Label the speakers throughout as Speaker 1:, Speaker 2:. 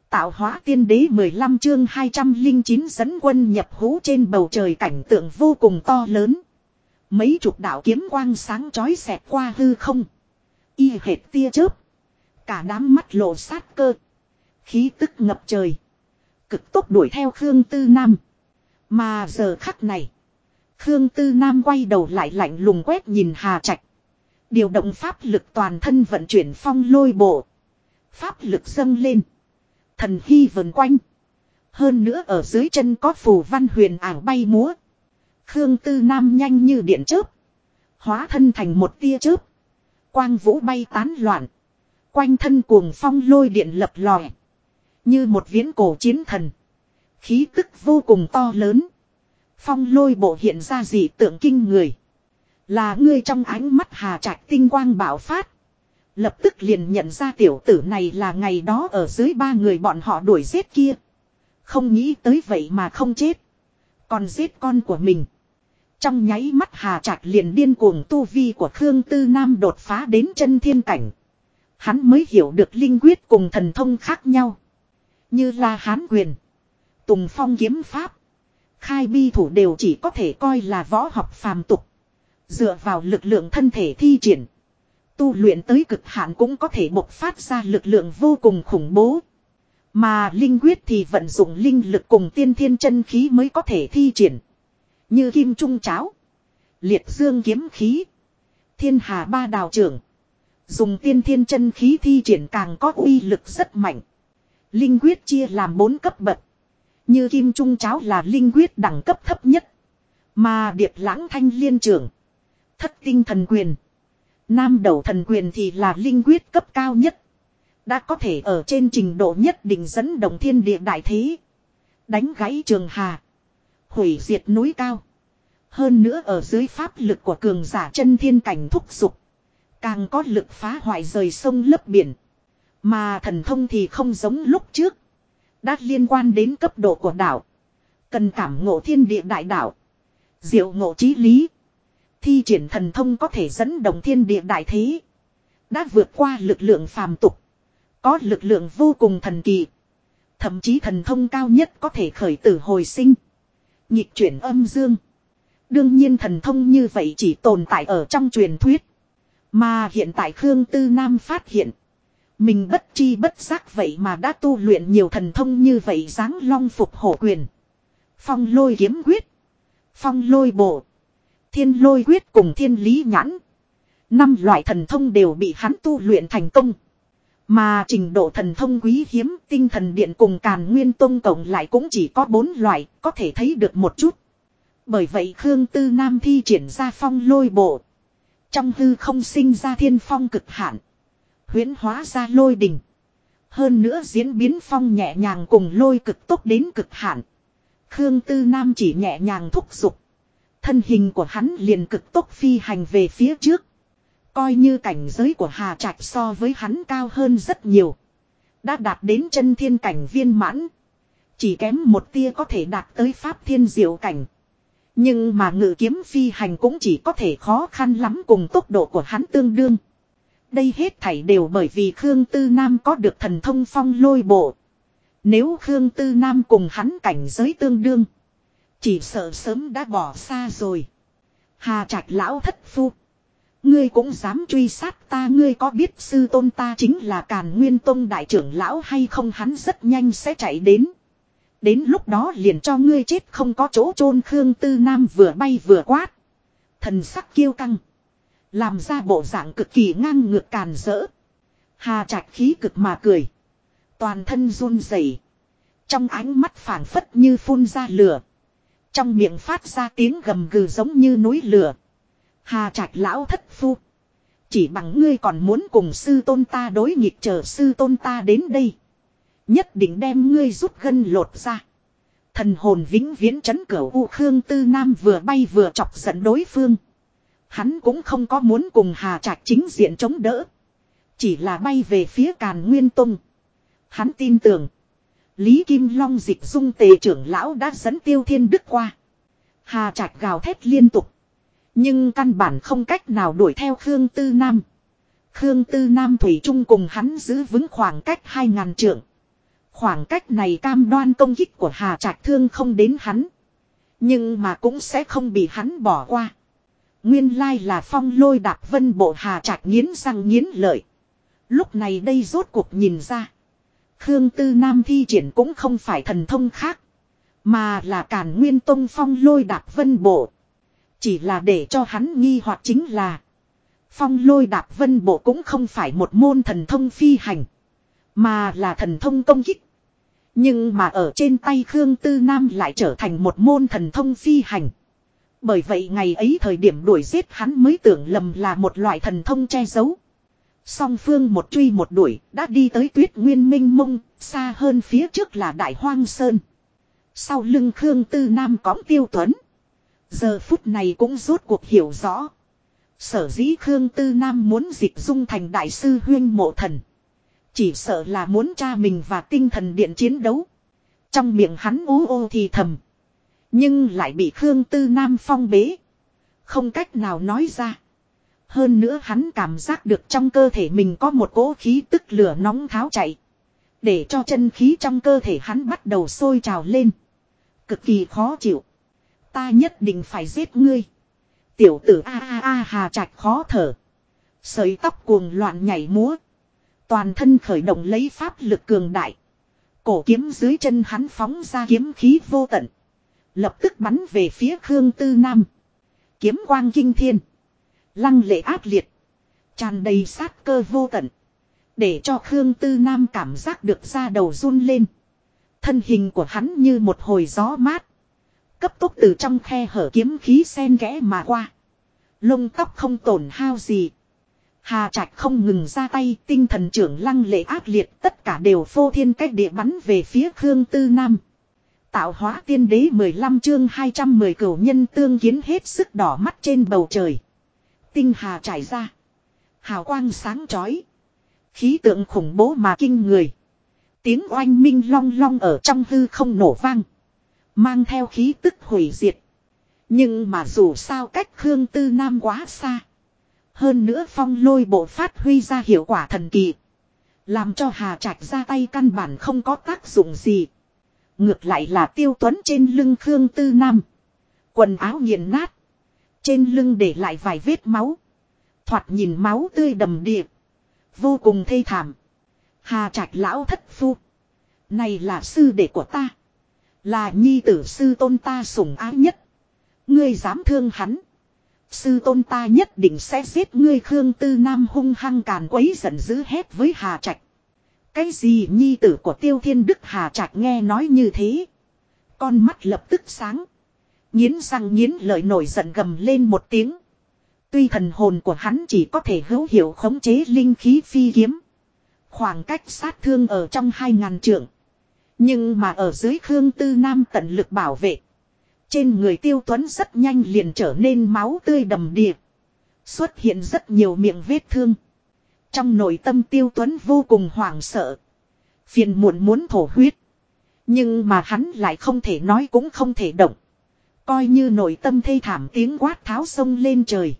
Speaker 1: Tạo hóa tiên đế 15 chương 209 dẫn quân nhập hú. Trên bầu trời cảnh tượng vô cùng to lớn. Mấy chục đạo kiếm quang sáng chói xẹt qua hư không. Y hệt tia chớp. Cả đám mắt lộ sát cơ. Khí tức ngập trời. Cực tốc đuổi theo Khương Tư Nam. Mà giờ khắc này, Khương Tư Nam quay đầu lại lạnh lùng quét nhìn Hà Trạch. Điều động pháp lực toàn thân vận chuyển phong lôi bộ. Pháp lực dâng lên. Thần hy vần quanh. Hơn nữa ở dưới chân có phù văn huyền ảo bay múa. Khương Tư Nam nhanh như điện chớp. Hóa thân thành một tia chớp. Quang vũ bay tán loạn. Quanh thân cuồng phong lôi điện lập lòe. Như một viễn cổ chiến thần. Khí tức vô cùng to lớn. Phong lôi bộ hiện ra dị tượng kinh người. Là ngươi. Trong ánh mắt Hà Trạch tinh quang bạo phát. Lập tức liền nhận ra tiểu tử này là ngày đó ở dưới ba người bọn họ đuổi giết kia. Không nghĩ tới vậy mà không chết. Còn giết con của mình. Trong nháy mắt Hà Trạch liền điên cuồng tu vi của Khương Tư Nam đột phá đến chân thiên cảnh. Hắn mới hiểu được linh quyết cùng thần thông khác nhau. Như là Hán quyền, Tùng Phong kiếm pháp, Khai Bi thủ đều chỉ có thể coi là võ học phàm tục. Dựa vào lực lượng thân thể thi triển. Tu luyện tới cực hạn cũng có thể bộc phát ra lực lượng vô cùng khủng bố. Mà linh quyết thì vận dụng linh lực cùng tiên thiên chân khí mới có thể thi triển. Như kim trung cháo, liệt dương kiếm khí, thiên hà ba đào trưởng. Dùng tiên thiên chân khí thi triển càng có uy lực rất mạnh. Linh quyết chia làm 4 cấp bậc. Như kim trung cháo là linh quyết đẳng cấp thấp nhất. Mà điệp lãng thanh liên trưởng, thất tinh thần quyền, nam đầu thần quyền thì là linh quyết cấp cao nhất. Đã có thể ở trên trình độ nhất định dẫn động thiên địa đại thế. Đánh gãy trường hà. Hủy diệt núi cao. Hơn nữa ở dưới pháp lực của cường giả chân thiên cảnh thúc giục. Càng có lực phá hoại rời sông lấp biển. Mà thần thông thì không giống lúc trước. Đã liên quan đến cấp độ của đạo. Cần cảm ngộ thiên địa đại đạo. Diệu ngộ chí lý. Thi triển thần thông có thể dẫn động thiên địa đại thế. Đã vượt qua lực lượng phàm tục. Có lực lượng vô cùng thần kỳ. Thậm chí thần thông cao nhất có thể khởi tử hồi sinh. Nhịp chuyển âm dương. Đương nhiên thần thông như vậy chỉ tồn tại ở trong truyền thuyết. Mà hiện tại Khương Tư Nam phát hiện. Mình bất chi bất giác vậy mà đã tu luyện nhiều thần thông như vậy. Giáng long phục hổ quyền, phong lôi kiếm quyết, phong lôi bộ, thiên lôi quyết cùng thiên lý nhãn. 5 loại thần thông đều bị hắn tu luyện thành công. Mà trình độ thần thông quý hiếm, tinh thần điện cùng Càn Nguyên Tông cộng lại cũng chỉ có 4 loại, có thể thấy được một chút. Bởi vậy Khương Tư Nam thi triển ra phong lôi bộ. Trong hư không sinh ra thiên phong cực hạn. Huyễn hóa ra lôi đình. Hơn nữa diễn biến phong nhẹ nhàng cùng lôi cực tốc đến cực hạn. Khương Tư Nam chỉ nhẹ nhàng thúc giục. Thân hình của hắn liền cực tốc phi hành về phía trước. Coi như cảnh giới của Hà Trạch so với hắn cao hơn rất nhiều. Đã đạt đến chân thiên cảnh viên mãn. Chỉ kém một tia có thể đạt tới pháp thiên diệu cảnh. Nhưng mà ngự kiếm phi hành cũng chỉ có thể khó khăn lắm cùng tốc độ của hắn tương đương. Đây hết thảy đều bởi vì Khương Tư Nam có được thần thông phong lôi bộ. Nếu Khương Tư Nam cùng hắn cảnh giới tương đương, chỉ sợ sớm đã bỏ xa rồi. Hà Trạch lão thất phu, ngươi cũng dám truy sát ta. Ngươi có biết sư tôn ta chính là Càn Nguyên Tông đại trưởng lão hay không? Hắn rất nhanh sẽ chạy đến. Đến lúc đó liền cho ngươi chết không có chỗ chôn. Khương Tư Nam vừa bay vừa quát. Thần sắc kiêu căng. Làm ra bộ dạng cực kỳ ngang ngược càn rỡ. Hà Trạch khí cực mà cười. Toàn thân run rẩy. Trong ánh mắt phảng phất như phun ra lửa. Trong miệng phát ra tiếng gầm gừ giống như núi lửa. Hà Trạch lão thất phu, chỉ bằng ngươi còn muốn cùng sư tôn ta đối nghịch? Chờ sư tôn ta đến đây, nhất định đem ngươi rút gân lột ra. Thần hồn vĩnh viễn trấn cửu u. Khương Tư Nam vừa bay vừa chọc giận đối phương. Hắn cũng không có muốn cùng Hà Trạch chính diện chống đỡ. Chỉ là bay về phía Càn Nguyên Tông. Hắn tin tưởng Lý Kim Long Dịch Dung Tề trưởng lão đã dẫn Tiêu Thiên Đức qua. Hà Trạch gào thét liên tục. Nhưng căn bản không cách nào đuổi theo Khương Tư Nam. Khương Tư Nam thủy chung cùng hắn giữ vững khoảng cách 2000 trượng. Khoảng cách này cam đoan công kích của Hà Trạch thương không đến hắn. Nhưng mà cũng sẽ không bị hắn bỏ qua. Nguyên lai là phong lôi đạp vân bộ. Hà Trạch nghiến răng nghiến lợi. Lúc này đây rốt cuộc nhìn ra. Khương Tư Nam thi triển cũng không phải thần thông khác. Mà là Càn Nguyên Tông phong lôi đạp vân bộ. Chỉ là để cho hắn nghi hoặc chính là. Phong lôi đạp vân bộ cũng không phải một môn thần thông phi hành. Mà là thần thông công kích. Nhưng mà ở trên tay Khương Tư Nam lại trở thành một môn thần thông phi hành. Bởi vậy ngày ấy thời điểm đuổi giết hắn mới tưởng lầm là một loại thần thông che giấu. Song phương một truy một đuổi đã đi tới tuyết nguyên minh mông, xa hơn phía trước là Đại Hoang Sơn. Sau lưng Khương Tư Nam cõng Tiêu Tuấn. Giờ phút này cũng rốt cuộc hiểu rõ. Sở dĩ Khương Tư Nam muốn dịch dung thành đại sư huyên mộ thần. Chỉ sợ là muốn tra mình và tinh thần điện chiến đấu. Trong miệng hắn ú ô thì thầm. Nhưng lại bị Khương Tư Nam phong bế. Không cách nào nói ra. Hơn nữa hắn cảm giác được trong cơ thể mình có một cỗ khí tức lửa nóng tháo chạy. Để cho chân khí trong cơ thể hắn bắt đầu sôi trào lên. Cực kỳ khó chịu. Ta nhất định phải giết ngươi. Tiểu tử a Hà Trạch khó thở. Sợi tóc cuồng loạn nhảy múa. Toàn thân khởi động lấy pháp lực cường đại. Cổ kiếm dưới chân hắn phóng ra kiếm khí vô tận. Lập tức bắn về phía Khương Tư Nam. Kiếm quang kinh thiên. Lăng lệ ác liệt. Tràn đầy sát cơ vô tận. Để cho Khương Tư Nam cảm giác được da đầu run lên. Thân hình của hắn như một hồi gió mát. Cấp tốc từ trong khe hở kiếm khí xen kẽ mà qua. Lông tóc không tổn hao gì. Hà Trạch không ngừng ra tay, tinh thần trưởng lăng lệ ác liệt, tất cả đều phô thiên cách địa bắn về phía Khương Tư Nam. Tạo hóa tiên đế 15 chương 210 cửu nhân tương kiến hết sức đỏ mắt trên bầu trời. Tinh hà trải ra. Hào quang sáng chói. Khí tượng khủng bố mà kinh người. Tiếng oanh minh long long ở trong hư không nổ vang. Mang theo khí tức hủy diệt. Nhưng mà dù sao cách Khương Tư Nam quá xa. Hơn nữa phong lôi bộ phát huy ra hiệu quả thần kỳ. Làm cho Hà Trạch ra tay căn bản không có tác dụng gì. Ngược lại là Tiêu Tuấn trên lưng Khương Tư Nam. Quần áo nghiền nát. Trên lưng để lại vài vết máu. Thoạt nhìn máu tươi đầm đìa. Vô cùng thê thảm. Hà Trạch lão thất phu. Này là sư đệ của ta. Là nhi tử sư tôn ta sủng ái nhất. Ngươi dám thương hắn. Sư tôn ta nhất định sẽ giết ngươi. Khương Tư Nam hung hăng càn quấy giận dữ hét với Hà Trạch. Cái gì nhi tử của Tiêu Thiên Đức? Hà Trạch nghe nói như thế. Con mắt lập tức sáng. Nghiến răng nghiến lợi nổi giận gầm lên một tiếng. Tuy thần hồn của hắn chỉ có thể hữu hiệu khống chế linh khí phi kiếm. Khoảng cách sát thương ở trong 2000 trượng. Nhưng mà ở dưới Khương Tư Nam tận lực bảo vệ. Trên người Tiêu Tuấn rất nhanh liền trở nên máu tươi đầm đìa. Xuất hiện rất nhiều miệng vết thương. Trong nội tâm Tiêu Tuấn vô cùng hoảng sợ. Phiền muộn muốn thổ huyết. Nhưng mà hắn lại không thể nói cũng không thể động. Coi như nội tâm thê thảm tiếng quát tháo sông lên trời.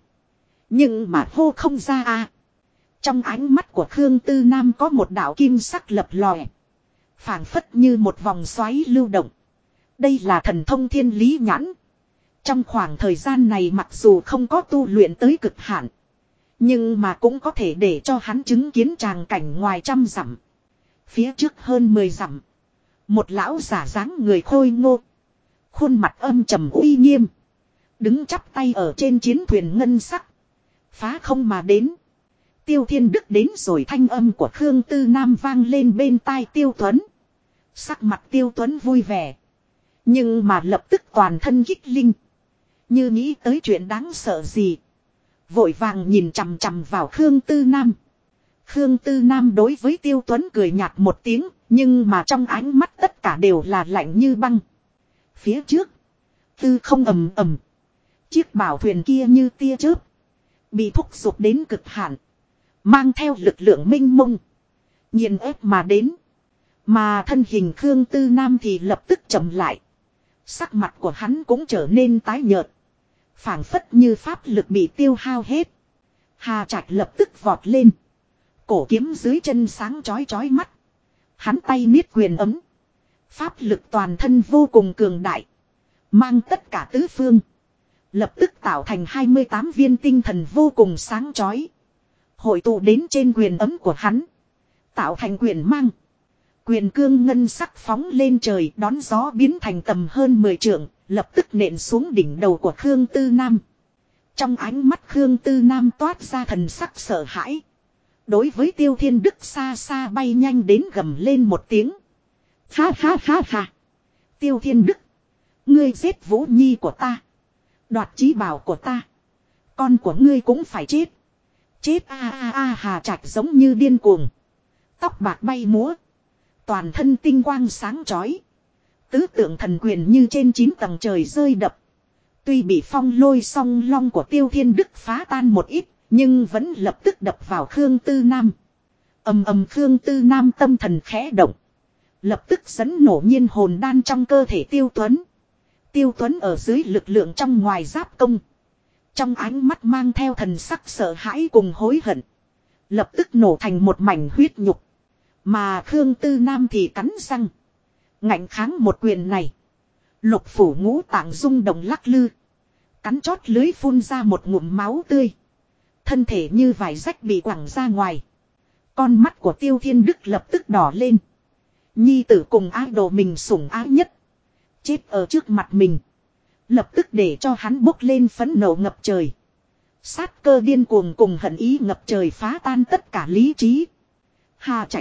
Speaker 1: Nhưng mà hô không ra a. Trong ánh mắt của Khương Tư Nam có một đạo kim sắc lập lòe. Phảng phất như một vòng xoáy lưu động. Đây là thần thông thiên lý nhãn. Trong khoảng thời gian này mặc dù không có tu luyện tới cực hạn. Nhưng mà cũng có thể để cho hắn chứng kiến tràng cảnh ngoài trăm dặm. Phía trước hơn 10 dặm. Một lão giả dáng người khôi ngô. Khuôn mặt âm trầm uy nghiêm. Đứng chắp tay ở trên chiến thuyền ngân sắc. Phá không mà đến. Tiêu Thiên Đức đến rồi, thanh âm của Khương Tư Nam vang lên bên tai Tiêu Tuấn. Sắc mặt Tiêu Tuấn vui vẻ. Nhưng mà lập tức toàn thân kích linh. Như nghĩ tới chuyện đáng sợ gì. Vội vàng nhìn chằm chằm vào Khương Tư Nam. Khương Tư Nam đối với Tiêu Tuấn cười nhạt một tiếng. Nhưng mà trong ánh mắt tất cả đều là lạnh như băng. Phía trước. Tư không ầm ầm. Chiếc bảo thuyền kia như tia chớp. Bị thúc giục đến cực hạn. Mang theo lực lượng minh mông. Nghiền ép mà đến. Mà thân hình Khương Tư Nam thì lập tức chậm lại. Sắc mặt của hắn cũng trở nên tái nhợt. Phảng phất như pháp lực bị tiêu hao hết. Hà Trạch lập tức vọt lên. Cổ kiếm dưới chân sáng chói chói mắt. Hắn tay niết quyền ấm. Pháp lực toàn thân vô cùng cường đại. Mang tất cả tứ phương. Lập tức tạo thành 28 viên tinh thần vô cùng sáng chói. Hội tụ đến trên quyền ấm của hắn. Tạo thành quyền mang. Quyền cương ngân sắc phóng lên trời đón gió biến thành tầm hơn 10 trượng. Lập tức nện xuống đỉnh đầu của Khương Tư Nam. Trong ánh mắt Khương Tư Nam toát ra thần sắc sợ hãi. Đối với Tiêu Thiên Đức xa xa bay nhanh đến gầm lên một tiếng. Ha ha ha ha. Tiêu Thiên Đức. Ngươi giết Vũ Nhi của ta. Đoạt chí bảo của ta. Con của ngươi cũng phải chết. Chết a a a Hà Trạch giống như điên cuồng. Tóc bạc bay múa. Toàn thân tinh quang sáng chói. Tứ tượng thần quyền như trên 9 tầng trời rơi đập. Tuy bị phong lôi song long của Tiêu Thiên Đức phá tan một ít. Nhưng vẫn lập tức đập vào Khương Tư Nam. Ầm ầm Khương Tư Nam tâm thần khẽ động. Lập tức dẫn nổ nhiên hồn đan trong cơ thể Tiêu Tuấn. Tiêu Tuấn ở dưới lực lượng trong ngoài giáp công. Trong ánh mắt mang theo thần sắc sợ hãi cùng hối hận. Lập tức nổ thành một mảnh huyết nhục. Mà Khương Tư Nam thì cắn răng. Ngạnh kháng một quyền này. Lục phủ ngũ tạng rung động lắc lư. Cắn chót lưới phun ra một ngụm máu tươi. Thân thể như vải rách bị quẳng ra ngoài. Con mắt của Tiêu Thiên Đức lập tức đỏ lên. Nhi tử cùng ái đồ mình sủng ái nhất. Chết ở trước mặt mình. Lập tức để cho hắn bốc lên phẫn nộ ngập trời. Sát cơ điên cuồng cùng hận ý ngập trời phá tan tất cả lý trí. Hà Trạch.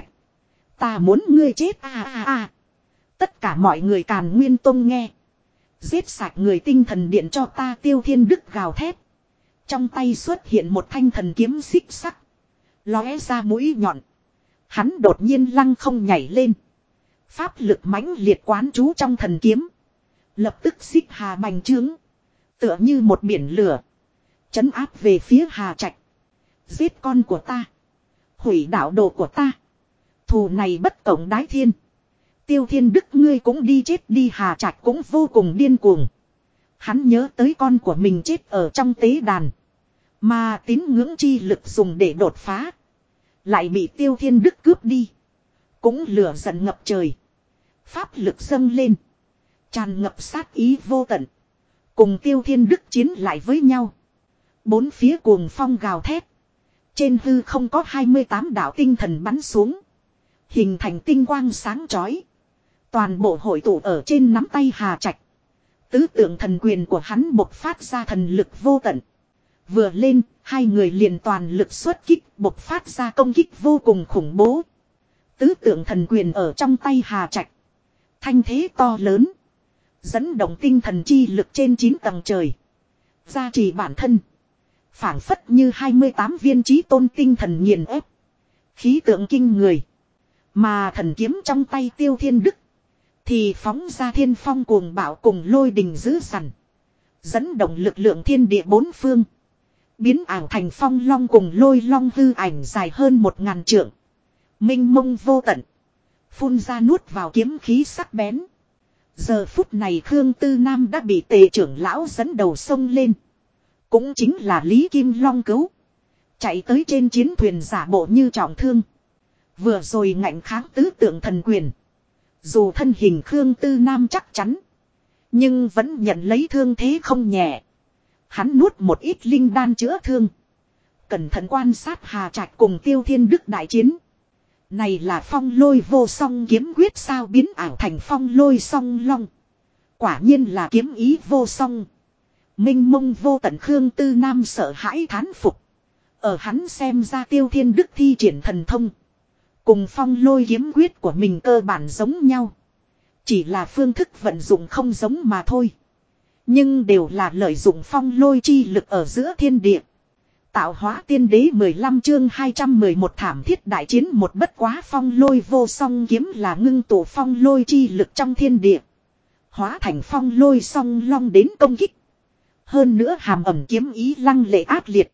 Speaker 1: Ta muốn ngươi chết a a a. Tất cả mọi người Càn Nguyên Tông nghe. Giết sạch người tinh thần điện cho ta. Tiêu Thiên Đức gào thét. Trong tay xuất hiện một thanh thần kiếm xích sắc. Lóe ra mũi nhọn. Hắn đột nhiên lăng không nhảy lên. Pháp lực mãnh liệt quán trú trong thần kiếm. Lập tức xích hà bành trướng. Tựa như một biển lửa. Trấn áp về phía Hà Trạch. Giết con của ta. Hủy đạo đồ của ta. Thù này bất cộng đái thiên. Tiêu Thiên Đức ngươi cũng đi chết đi. Hà Trạch cũng vô cùng điên cuồng. Hắn nhớ tới con của mình chết ở trong tế đàn. Mà tín ngưỡng chi lực dùng để đột phá. Lại bị Tiêu Thiên Đức cướp đi. Cũng lửa giận ngập trời. Pháp lực dâng lên. Tràn ngập sát ý vô tận. Cùng Tiêu Thiên Đức chiến lại với nhau. Bốn phía cuồng phong gào thét. Trên hư không có 28 đạo tinh thần bắn xuống. Hình thành tinh quang sáng chói. Toàn bộ hội tụ ở trên nắm tay Hà Trạch. Tứ tượng thần quyền của hắn bộc phát ra thần lực vô tận. Vừa lên, hai người liền toàn lực xuất kích, bộc phát ra công kích vô cùng khủng bố. Tứ tượng thần quyền ở trong tay Hà Trạch. Thanh thế to lớn. Dẫn động tinh thần chi lực trên 9 tầng trời. Gia trì bản thân. Phảng phất như 28 viên chí tôn tinh thần nghiền ép. Khí tượng kinh người. Mà thần kiếm trong tay Tiêu Thiên Đức. Thì phóng ra thiên phong cuồng bạo cùng lôi đình dữ dằn. Dẫn động lực lượng thiên địa bốn phương. Biến ảo thành phong long cùng lôi long hư ảnh dài hơn 1000 trượng. Minh mông vô tận. Phun ra nuốt vào kiếm khí sắc bén. Giờ phút này Khương Tư Nam đã bị Tề trưởng lão dẫn đầu sông lên. Cũng chính là Lý Kim Long cứu. Chạy tới trên chiến thuyền giả bộ như trọng thương. Vừa rồi ngạnh kháng tứ tượng thần quyền. Dù thân hình Khương Tư Nam chắc chắn. Nhưng vẫn nhận lấy thương thế không nhẹ. Hắn nuốt một ít linh đan chữa thương. Cẩn thận quan sát Hà Trạch cùng Tiêu Thiên Đức đại chiến. Này là phong lôi vô song kiếm quyết sao biến ảo thành phong lôi song long. Quả nhiên là kiếm ý vô song. Minh mông vô tận Khương Tư Nam sợ hãi thán phục. Ở hắn xem ra Tiêu Thiên Đức thi triển thần thông. Cùng phong lôi kiếm quyết của mình cơ bản giống nhau. Chỉ là phương thức vận dụng không giống mà thôi. Nhưng đều là lợi dụng phong lôi chi lực ở giữa thiên địa. Tạo hóa tiên đế 15 chương 211 thảm thiết đại chiến một bất quá phong lôi vô song kiếm là ngưng tụ phong lôi chi lực trong thiên địa. Hóa thành phong lôi song long đến công kích. Hơn nữa hàm ẩm kiếm ý lăng lệ ác liệt.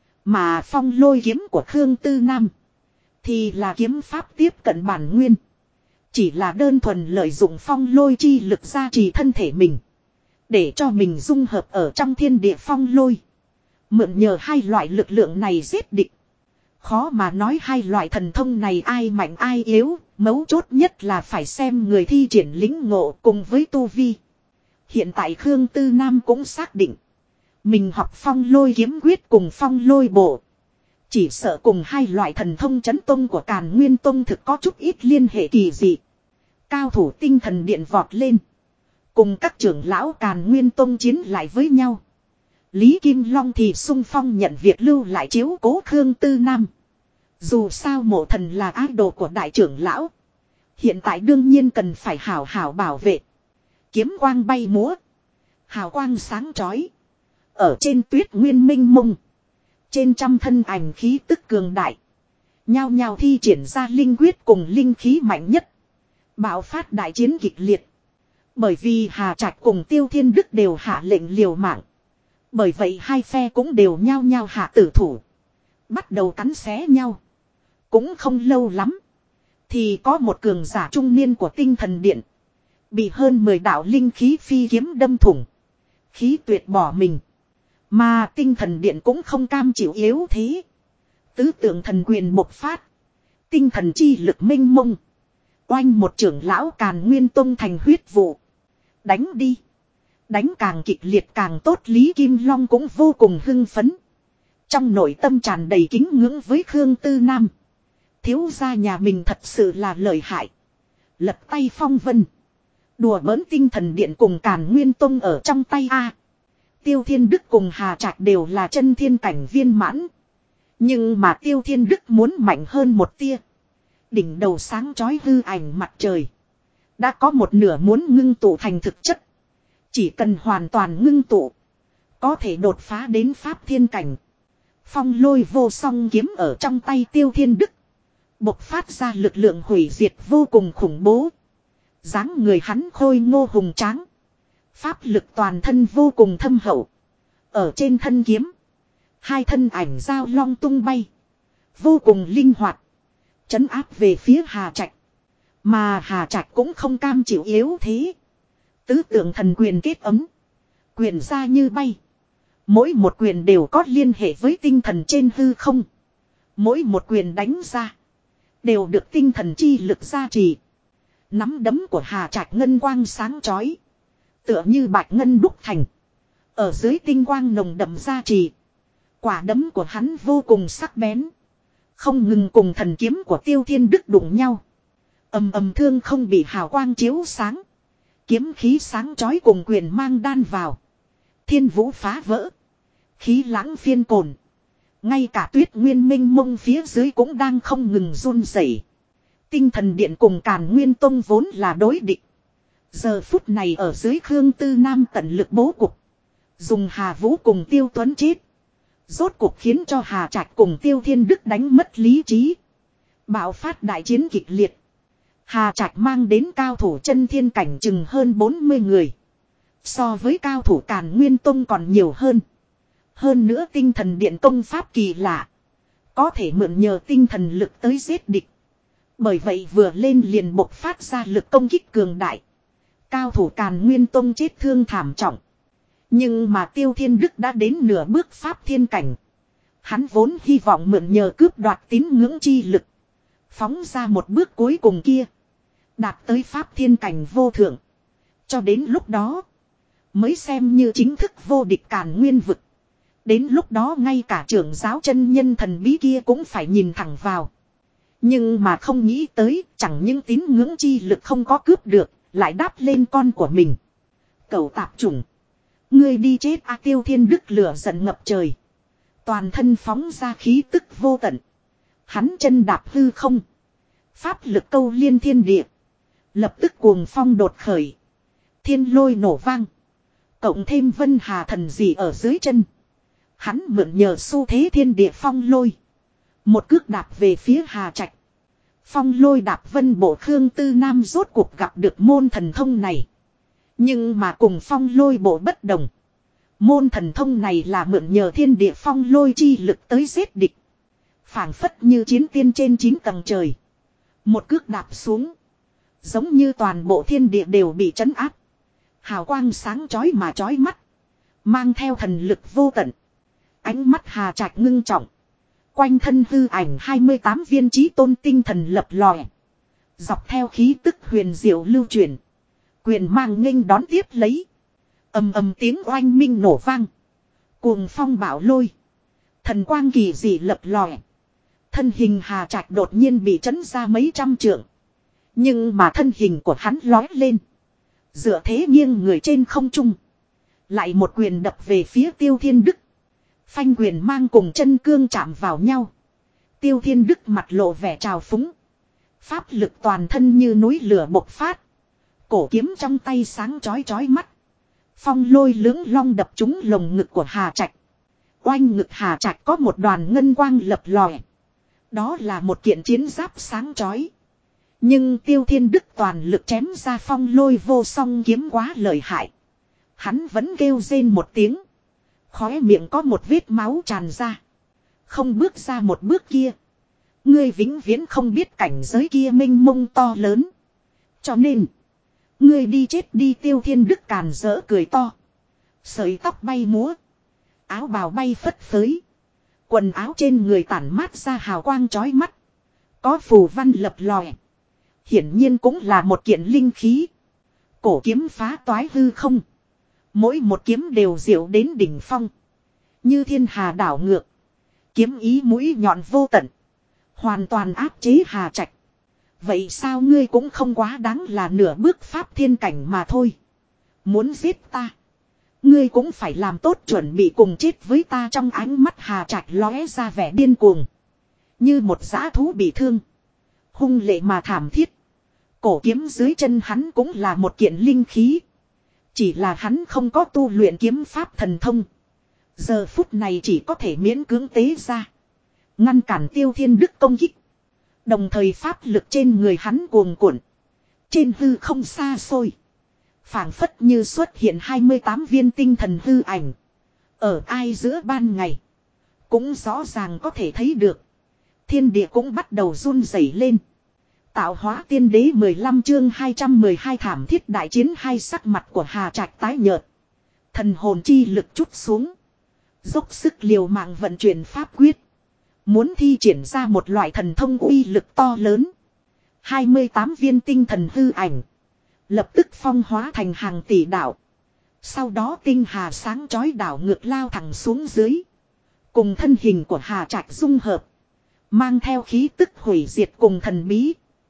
Speaker 1: Mà phong lôi kiếm của Khương Tư Nam. Thì là kiếm pháp tiếp cận bản nguyên. Chỉ là đơn thuần lợi dụng phong lôi chi lực gia trì thân thể mình. Để cho mình dung hợp ở trong thiên địa phong lôi. Mượn nhờ hai loại lực lượng này giết địch. Khó mà nói hai loại thần thông này ai mạnh ai yếu. Mấu chốt nhất là phải xem người thi triển lĩnh ngộ cùng với tu vi. Hiện tại Khương Tư Nam cũng xác định. Mình học phong lôi kiếm quyết cùng phong lôi bộ. Chỉ sợ cùng hai loại thần thông chấn tông của Càn Nguyên Tông thực có chút ít liên hệ kỳ dị. Cao thủ tinh thần điện vọt lên. Cùng các trưởng lão Càn Nguyên Tông chiến lại với nhau. Lý Kim Long thì sung phong nhận việc lưu lại chiếu cố Khương Tư Nam. Dù sao mộ thần là idol của đại trưởng lão. Hiện tại đương nhiên cần phải hảo hảo bảo vệ. Kiếm quang bay múa. Hào quang sáng chói. Ở trên tuyết nguyên minh mông. Trên trăm thân ảnh khí tức cường đại. Nhao nhao thi triển ra linh quyết cùng linh khí mạnh nhất. Bạo phát đại chiến kịch liệt. Bởi vì Hà Trạch cùng Tiêu Thiên Đức đều hạ lệnh liều mạng. Bởi vậy hai phe cũng đều nhao nhao hạ tử thủ. Bắt đầu cắn xé nhau. Cũng không lâu lắm. Thì có một cường giả trung niên của tinh thần điện. Bị hơn 10 đạo linh khí phi kiếm đâm thủng. Khí tuyệt bỏ mình. Mà tinh thần điện cũng không cam chịu yếu thế. Tứ tượng thần quyền bộc phát. Tinh thần chi lực minh mông. Oanh một trưởng lão Càn Nguyên Tông thành huyết vụ. Đánh đi. Đánh càng kịch liệt càng tốt. Lý Kim Long cũng vô cùng hưng phấn. Trong nội tâm tràn đầy kính ngưỡng với Khương Tư Nam. Thiếu gia nhà mình thật sự là lợi hại. Lật tay phong vân. Đùa bỡn tinh thần điện cùng Càn Nguyên Tông ở trong tay A. Tiêu Thiên Đức cùng Hà Trạch đều là chân thiên cảnh viên mãn. Nhưng mà Tiêu Thiên Đức muốn mạnh hơn một tia. Đỉnh đầu sáng chói hư ảnh mặt trời. Đã có một nửa muốn ngưng tụ thành thực chất. Chỉ cần hoàn toàn ngưng tụ. Có thể đột phá đến pháp thiên cảnh. Phong lôi vô song kiếm ở trong tay Tiêu Thiên Đức. Bộc phát ra lực lượng hủy diệt vô cùng khủng bố. Dáng người hắn khôi ngô hùng tráng. Pháp lực toàn thân vô cùng thâm hậu. Ở trên thân kiếm. Hai thân ảnh giao long tung bay. Vô cùng linh hoạt. Trấn áp về phía Hà Trạch. Mà Hà Trạch cũng không cam chịu yếu thế. Tứ tượng thần quyền kết ấm. Quyền ra như bay. Mỗi một quyền đều có liên hệ với tinh thần trên hư không. Mỗi một quyền đánh ra. Đều được tinh thần chi lực gia trì. Nắm đấm của Hà Trạch ngân quang sáng chói. Tựa như bạch ngân đúc thành. Ở dưới tinh quang nồng đậm gia trì. Quả đấm của hắn vô cùng sắc bén. Không ngừng cùng thần kiếm của Tiêu Thiên Đức đụng nhau. Ầm ầm thương không bị hào quang chiếu sáng. Kiếm khí sáng chói cùng quyền mang đan vào. Thiên vũ phá vỡ. Khí lãng phiên cồn. Ngay cả tuyết nguyên minh mông phía dưới cũng đang không ngừng run rẩy. Tinh thần điện cùng Càn Nguyên Tông vốn là đối địch. Giờ phút này ở dưới Khương Tư Nam tận lực bố cục. Dùng Hà Vũ cùng Tiêu Tuấn chết. Rốt cuộc khiến cho Hà Trạch cùng Tiêu Thiên Đức đánh mất lý trí. Bạo phát đại chiến kịch liệt. Hà Trạch mang đến cao thủ chân thiên cảnh chừng hơn 40 người. So với cao thủ Càn Nguyên Tông còn nhiều hơn. Hơn nữa tinh thần điện công pháp kỳ lạ. Có thể mượn nhờ tinh thần lực tới giết địch. Bởi vậy vừa lên liền bộc phát ra lực công kích cường đại. Cao thủ Càn Nguyên Tông chết thương thảm trọng. Nhưng mà Tiêu Thiên Đức đã đến nửa bước pháp thiên cảnh. Hắn vốn hy vọng mượn nhờ cướp đoạt tín ngưỡng chi lực. Phóng ra một bước cuối cùng kia. Đạt tới pháp thiên cảnh vô thượng. Cho đến lúc đó. Mới xem như chính thức vô địch Càn Nguyên vực. Đến lúc đó ngay cả trưởng giáo chân nhân thần bí kia cũng phải nhìn thẳng vào. Nhưng mà không nghĩ tới chẳng những tín ngưỡng chi lực không có cướp được. Lại đáp lên con của mình. Cẩu tạp chủng. Ngươi đi chết a. Tiêu Thiên Đức lửa giận ngập trời. Toàn thân phóng ra khí tức vô tận. Hắn chân đạp hư không. Pháp lực câu liên thiên địa. Lập tức cuồng phong đột khởi. Thiên lôi nổ vang. Cộng thêm vân hà thần gì ở dưới chân. Hắn mượn nhờ xu thế thiên địa phong lôi. Một cước đạp về phía Hà Trạch. Phong lôi đạp vân bộ Khương Tư Nam rốt cuộc gặp được môn thần thông này. Nhưng mà cùng phong lôi bộ bất đồng. Môn thần thông này là mượn nhờ thiên địa phong lôi chi lực tới giết địch. Phảng phất như chiến tiên trên 9 tầng trời. Một cước đạp xuống. Giống như toàn bộ thiên địa đều bị trấn áp. Hào quang sáng chói mà chói mắt. Mang theo thần lực vô tận. Ánh mắt Hà Trạch ngưng trọng. Quanh thân hư ảnh 28 viên chí tôn tinh thần lập lòe. Dọc theo khí tức huyền diệu lưu chuyển. Quyền mang nghênh đón tiếp lấy. Ầm ầm tiếng oanh minh nổ vang. Cuồng phong bão lôi. Thần quang kỳ dị lập lòe. Thân hình Hà Trạch đột nhiên bị chấn ra mấy trăm trượng. Nhưng mà thân hình của hắn lói lên. Dựa thế nghiêng người trên không trung. Lại một quyền đập về phía Tiêu Thiên Đức. Phanh quyền mang cùng chân cương chạm vào nhau. Tiêu Thiên Đức mặt lộ vẻ trào phúng. Pháp lực toàn thân như núi lửa bộc phát. Cổ kiếm trong tay sáng chói chói mắt. Phong lôi lưỡng long đập trúng lồng ngực của Hà Trạch. Oanh ngực Hà Trạch có một đoàn ngân quang lập lòe. Đó là một kiện chiến giáp sáng chói. Nhưng Tiêu Thiên Đức toàn lực chém ra phong lôi vô song kiếm quá lợi hại. Hắn vẫn kêu rên một tiếng. Khóe miệng có một vết máu tràn ra. Không bước ra một bước kia. Ngươi vĩnh viễn không biết cảnh giới kia mênh mông to lớn. Cho nên. Ngươi đi chết đi. Tiêu Thiên Đức càn rỡ cười to. Sợi tóc bay múa. Áo bào bay phất phới. Quần áo trên người tản mát ra hào quang chói mắt. Có phù văn lập lòe. Hiển nhiên cũng là một kiện linh khí. Cổ kiếm phá toái hư không. Mỗi một kiếm đều diệu đến đỉnh phong. Như thiên hà đảo ngược. Kiếm ý mũi nhọn vô tận. Hoàn toàn áp chế Hà Trạch. Vậy sao ngươi cũng không quá đáng là nửa bước pháp thiên cảnh mà thôi. Muốn giết ta. Ngươi cũng phải làm tốt chuẩn bị cùng chết với ta. Trong ánh mắt Hà Trạch lóe ra vẻ điên cuồng. Như một dã thú bị thương. Hung lệ mà thảm thiết. Cổ kiếm dưới chân hắn cũng là một kiện linh khí. Chỉ là hắn không có tu luyện kiếm pháp thần thông. Giờ phút này chỉ có thể miễn cưỡng tế ra. Ngăn cản Tiêu Thiên Đức công kích. Đồng thời pháp lực trên người hắn cuồn cuộn. Trên hư không xa xôi. Phảng phất như xuất hiện 28 viên tinh thần hư ảnh. Ở ai giữa ban ngày. Cũng rõ ràng có thể thấy được. Thiên địa cũng bắt đầu run rẩy lên. Tạo hóa tiên đế 15 chương 212 thảm thiết đại chiến. Hai sắc mặt của Hà Trạch tái nhợt. Thần hồn chi lực chút xuống. Dốc sức liều mạng vận chuyển pháp quyết. Muốn thi triển ra một loại thần thông uy lực to lớn. 28 viên tinh thần hư ảnh. Lập tức phong hóa thành hàng tỷ đạo. Sau đó tinh hà sáng chói đảo ngược lao thẳng xuống dưới. Cùng thân hình của Hà Trạch dung hợp. Mang theo khí tức hủy diệt cùng thần bí.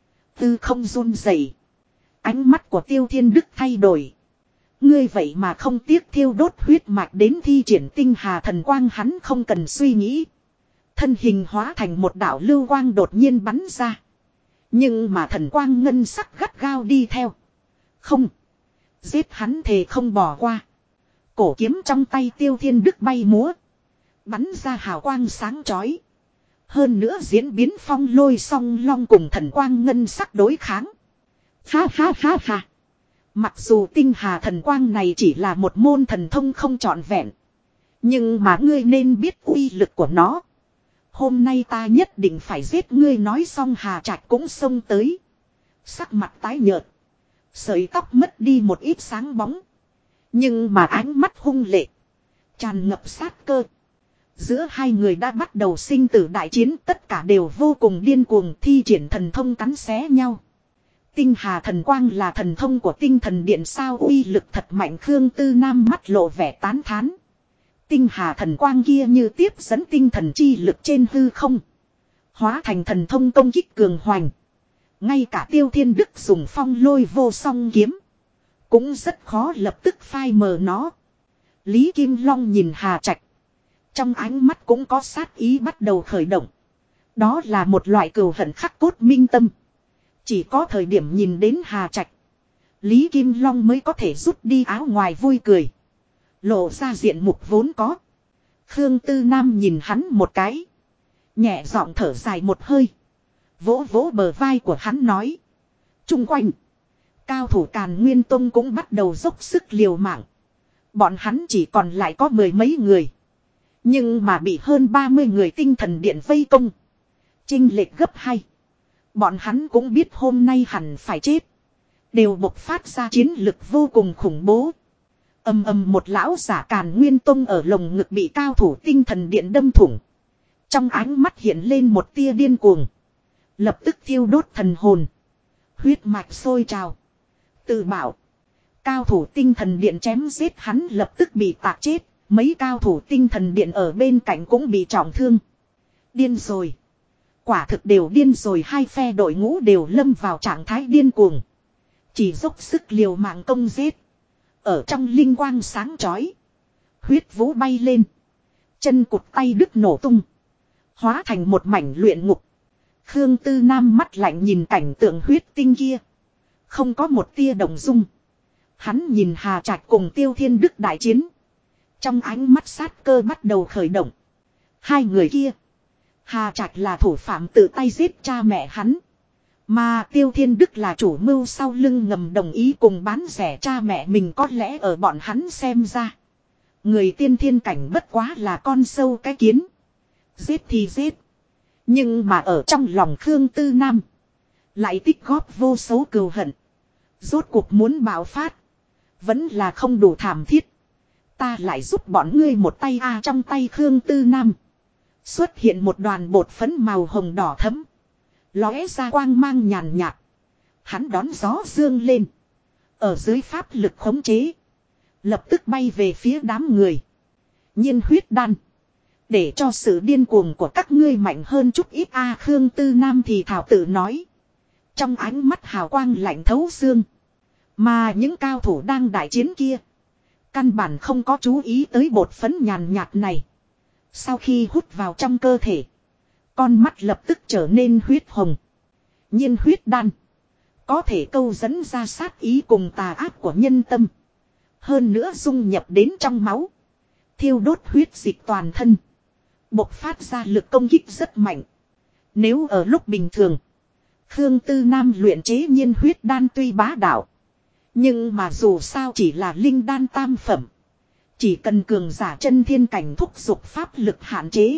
Speaker 1: Tư không run rẩy. Ánh mắt của Tiêu Thiên Đức thay đổi. Ngươi vậy mà không tiếc thiêu đốt huyết mạch đến thi triển tinh hà thần quang. Hắn không cần suy nghĩ. Thân hình hóa thành một đạo lưu quang đột nhiên bắn ra. Nhưng mà thần quang ngân sắc gắt gao đi theo. Không. Giết hắn thề không bỏ qua. Cổ kiếm trong tay Tiêu Thiên Đức bay múa. Bắn ra hào quang sáng chói. Hơn nữa diễn biến phong lôi song long cùng thần quang ngân sắc đối kháng. Ha ha ha ha. Mặc dù tinh hà thần quang này chỉ là một môn thần thông không trọn vẹn. Nhưng mà ngươi nên biết uy lực của nó. Hôm nay ta nhất định phải giết ngươi. Nói xong Hà Trạch cũng xông tới. Sắc mặt tái nhợt. Sợi tóc mất đi một ít sáng bóng. Nhưng mà ánh mắt hung lệ. Tràn ngập sát cơ. Giữa hai người đã bắt đầu sinh tử đại chiến. Tất cả đều vô cùng điên cuồng thi triển thần thông cắn xé nhau. Tinh hà thần quang là thần thông của tinh thần điện sao uy lực thật mạnh. Khương Tư Nam mắt lộ vẻ tán thán. Tinh hà thần quang kia như tiếp dẫn tinh thần chi lực trên hư không. Hóa thành thần thông công kích cường hoành. Ngay cả Tiêu Thiên Đức dùng phong lôi vô song kiếm. Cũng rất khó lập tức phai mờ nó. Lý Kim Long nhìn Hà Trạch. Trong ánh mắt cũng có sát ý bắt đầu khởi động. Đó là một loại cừu hận khắc cốt minh tâm. Chỉ có thời điểm nhìn đến Hà Trạch. Lý Kim Long mới có thể rút đi áo ngoài vui cười. Lộ ra diện mục vốn có. Khương Tư Nam nhìn hắn một cái. Nhẹ giọng thở dài một hơi. Vỗ vỗ bờ vai của hắn nói. Trung quanh. Cao thủ Càn Nguyên Tông cũng bắt đầu dốc sức liều mạng. Bọn hắn chỉ còn lại có 10 mấy người. Nhưng mà bị hơn 30 người tinh thần điện vây công. Chênh lệch gấp 2. Bọn hắn cũng biết hôm nay hẳn phải chết. Đều bộc phát ra chiến lực vô cùng khủng bố. Ầm ầm một lão giả Càn Nguyên Tông ở lồng ngực bị cao thủ tinh thần điện đâm thủng. Trong ánh mắt hiện lên một tia điên cuồng. Lập tức thiêu đốt thần hồn. Huyết mạch sôi trào. Tự bảo. Cao thủ tinh thần điện chém giết hắn lập tức bị tạc chết. Mấy cao thủ tinh thần điện ở bên cạnh cũng bị trọng thương. Điên rồi. Quả thực đều điên rồi, hai phe đội ngũ đều lâm vào trạng thái điên cuồng. Chỉ dốc sức liều mạng công giết. Ở trong linh quang sáng chói. Huyết vũ bay lên. Chân cụt tay đứt nổ tung. Hóa thành một mảnh luyện ngục. Khương Tư Nam mắt lạnh nhìn cảnh tượng huyết tinh kia. Không có một tia động dung. Hắn nhìn Hà Trạch cùng Tiêu Thiên Đức đại chiến. Trong ánh mắt sát cơ bắt đầu khởi động. Hai người kia. Hà Trạch là thủ phạm tự tay giết cha mẹ hắn. Mà Tiêu Thiên Đức là chủ mưu sau lưng ngầm đồng ý cùng bán rẻ cha mẹ mình, có lẽ ở bọn hắn xem ra. Người tiên thiên cảnh bất quá là con sâu cái kiến. Giết thì giết. Nhưng mà ở trong lòng Khương Tư Nam. Lại tích góp vô số cừu hận. Rốt cuộc muốn bạo phát. Vẫn là không đủ thảm thiết. Ta lại giúp bọn ngươi một tay trong tay Khương Tư Nam. Xuất hiện một đoàn bột phấn màu hồng đỏ thẫm. Lóe ra quang mang nhàn nhạt. Hắn đón gió dương lên. Ở dưới pháp lực khống chế. Lập tức bay về phía đám người. Nhiên huyết đan. Để cho sự điên cuồng của các ngươi mạnh hơn chút ít Khương Tư Nam thì thảo tự nói. Trong ánh mắt hào quang lạnh thấu xương. Mà những cao thủ đang đại chiến kia. Căn bản không có chú ý tới bột phấn nhàn nhạt này. Sau khi hút vào trong cơ thể. Con mắt lập tức trở nên huyết hồng. Nhiên huyết đan. Có thể câu dẫn ra sát ý cùng tà ác của nhân tâm. Hơn nữa dung nhập đến trong máu. Thiêu đốt huyết dịch toàn thân. Bộc phát ra lực công kích rất mạnh. Nếu ở lúc bình thường. Khương Tư Nam luyện chế nhiên huyết đan tuy bá đạo. Nhưng mà dù sao chỉ là linh đan tam phẩm. Chỉ cần cường giả chân thiên cảnh thúc giục pháp lực hạn chế.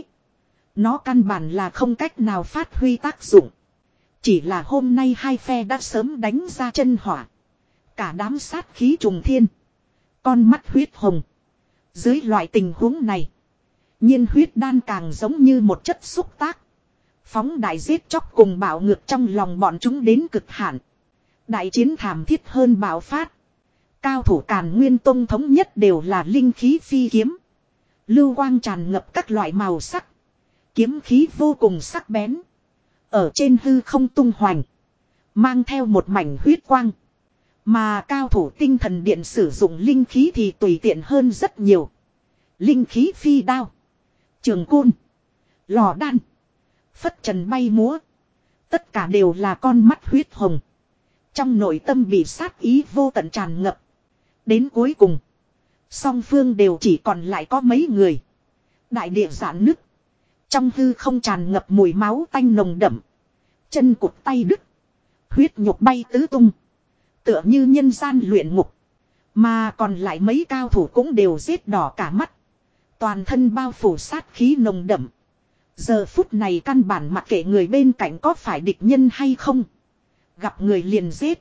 Speaker 1: Nó căn bản là không cách nào phát huy tác dụng. Chỉ là hôm nay hai phe đã sớm đánh ra chân hỏa. Cả đám sát khí trùng thiên. Con mắt huyết hồng. Dưới loại tình huống này. Nhiên huyết đan càng giống như một chất xúc tác. Phóng đại giết chóc cùng bạo ngược trong lòng bọn chúng đến cực hạn. Đại chiến thảm thiết hơn bạo phát. Cao thủ Càn Nguyên Tông thống nhất đều là linh khí phi kiếm. Lưu quang tràn ngập các loại màu sắc. Kiếm khí vô cùng sắc bén. Ở trên hư không tung hoành. Mang theo một mảnh huyết quang. Mà cao thủ tinh thần điện sử dụng linh khí thì tùy tiện hơn rất nhiều. Linh khí phi đao. Trường côn. Lò đan. Phất trần bay múa. Tất cả đều là con mắt huyết hồng. Trong nội tâm bị sát ý vô tận tràn ngập. Đến cuối cùng. Song phương đều chỉ còn lại có mấy người. Đại địa giãn nứt. Trong hư không tràn ngập mùi máu tanh nồng đậm. Chân cụt tay đứt. Huyết nhục bay tứ tung. Tựa như nhân gian luyện ngục. Mà còn lại mấy cao thủ cũng đều giết đỏ cả mắt. Toàn thân bao phủ sát khí nồng đậm. Giờ phút này căn bản mặc kệ người bên cạnh có phải địch nhân hay không. Gặp người liền giết.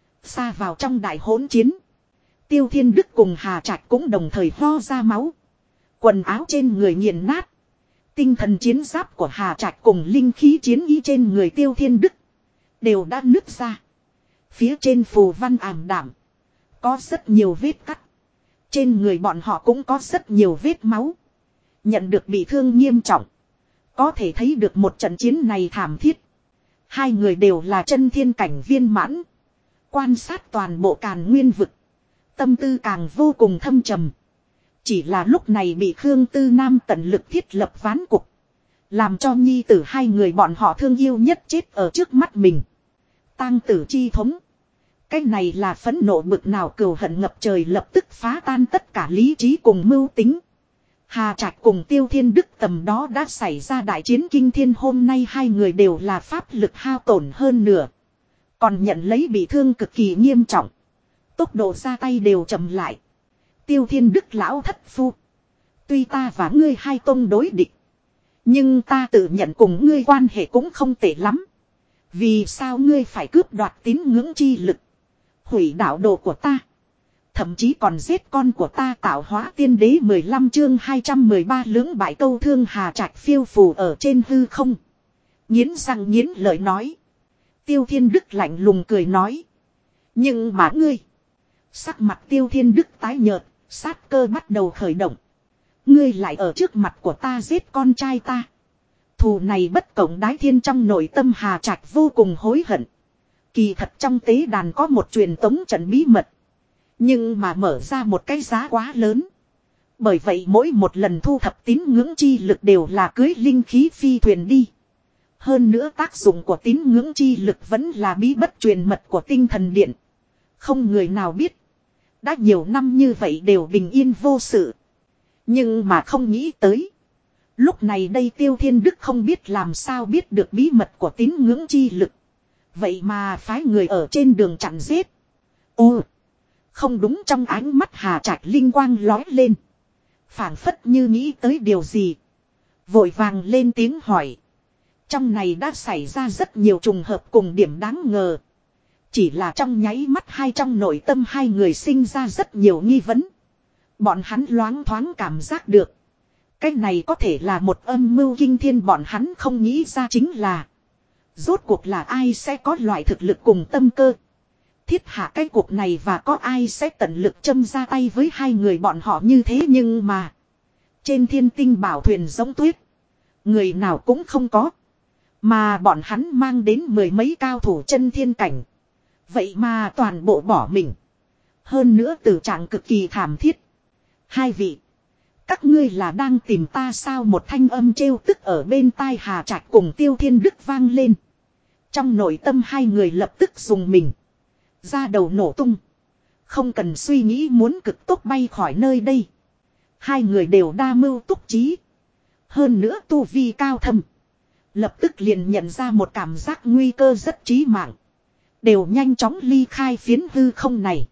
Speaker 1: Xa vào trong đại hỗn chiến. Tiêu Thiên Đức cùng Hà Trạch cũng đồng thời ho ra máu. Quần áo trên người nghiền nát. Tinh thần chiến giáp của Hà Trạch cùng linh khí chiến y trên người Tiêu Thiên Đức. Đều đã nứt ra. Phía trên phù văn ảm đạm. Có rất nhiều vết cắt. Trên người bọn họ cũng có rất nhiều vết máu. Nhận được bị thương nghiêm trọng. Có thể thấy được một trận chiến này thảm thiết. Hai người đều là chân thiên cảnh viên mãn. Quan sát toàn bộ Càn Nguyên vực. Tâm tư càng vô cùng thâm trầm. Chỉ là lúc này bị Khương Tư Nam tận lực thiết lập ván cục. Làm cho nhi tử hai người bọn họ thương yêu nhất chết ở trước mắt mình. Tang tử chi thống. Cái này là phẫn nộ bực nào cừu hận ngập trời lập tức phá tan tất cả lý trí cùng mưu tính. Hà Trạch cùng Tiêu Thiên Đức tầm đó đã xảy ra đại chiến kinh thiên, hôm nay hai người đều là pháp lực hao tổn hơn nửa. Còn nhận lấy bị thương cực kỳ nghiêm trọng. Tốc độ ra tay đều chậm lại. Tiêu Thiên Đức lão thất phu. Tuy ta và ngươi hai tông đối địch. Nhưng ta tự nhận cùng ngươi quan hệ cũng không tệ lắm. Vì sao ngươi phải cướp đoạt tín ngưỡng chi lực. Hủy đạo đồ của ta. Thậm chí còn giết con của ta tạo hóa tiên đế 15 chương 213 lưỡng bại câu thương. Hà Trạch phiêu phù ở trên hư không. Nghiến răng nghiến lợi nói. Tiêu Thiên Đức lạnh lùng cười nói. Nhưng mà ngươi. Sắc mặt Tiêu Thiên Đức tái nhợt, sát cơ bắt đầu khởi động. Ngươi lại ở trước mặt của ta giết con trai ta. Thù này bất cộng đái thiên, trong nội tâm Hà Trạch vô cùng hối hận. Kỳ thật trong tế đàn có một truyền tống trận bí mật. Nhưng mà mở ra một cái giá quá lớn. Bởi vậy mỗi một lần thu thập tín ngưỡng chi lực đều là cưới linh khí phi thuyền đi. Hơn nữa tác dụng của tín ngưỡng chi lực vẫn là bí bất truyền mật của tinh thần điện. Không người nào biết. Đã nhiều năm như vậy đều bình yên vô sự. Nhưng mà không nghĩ tới. Lúc này đây Tiêu Thiên Đức không biết làm sao biết được bí mật của tín ngưỡng chi lực. Vậy mà phái người ở trên đường chặn giết. Ô! Không đúng, trong ánh mắt Hà Trạch linh quang lói lên. Phảng phất như nghĩ tới điều gì. Vội vàng lên tiếng hỏi. Trong này đã xảy ra rất nhiều trùng hợp cùng điểm đáng ngờ. Chỉ là trong nháy mắt trong nội tâm hai người sinh ra rất nhiều nghi vấn. Bọn hắn loáng thoáng cảm giác được. Cái này có thể là một âm mưu kinh thiên, bọn hắn không nghĩ ra chính là. Rốt cuộc là ai sẽ có loại thực lực cùng tâm cơ. Thiết hạ cái cuộc này và có ai sẽ tận lực châm ra tay với hai người bọn họ như thế, nhưng mà. Trên thiên tinh bảo thuyền giống tuyết. Người nào cũng không có. Mà bọn hắn mang đến mười mấy cao thủ chân thiên cảnh. Vậy mà toàn bộ bỏ mình. Hơn nữa tử trạng cực kỳ thảm thiết. Hai vị. Các ngươi là đang tìm ta sao? Một thanh âm trêu tức ở bên tai Hà Trạch cùng Tiêu Thiên Đức vang lên. Trong nội tâm hai người lập tức dùng mình. Da đầu nổ tung. Không cần suy nghĩ muốn cực tốc bay khỏi nơi đây. Hai người đều đa mưu túc trí. Hơn nữa tu vi cao thâm. Lập tức liền nhận ra một cảm giác nguy cơ rất chí mạng. Đều nhanh chóng ly khai phiến hư không này.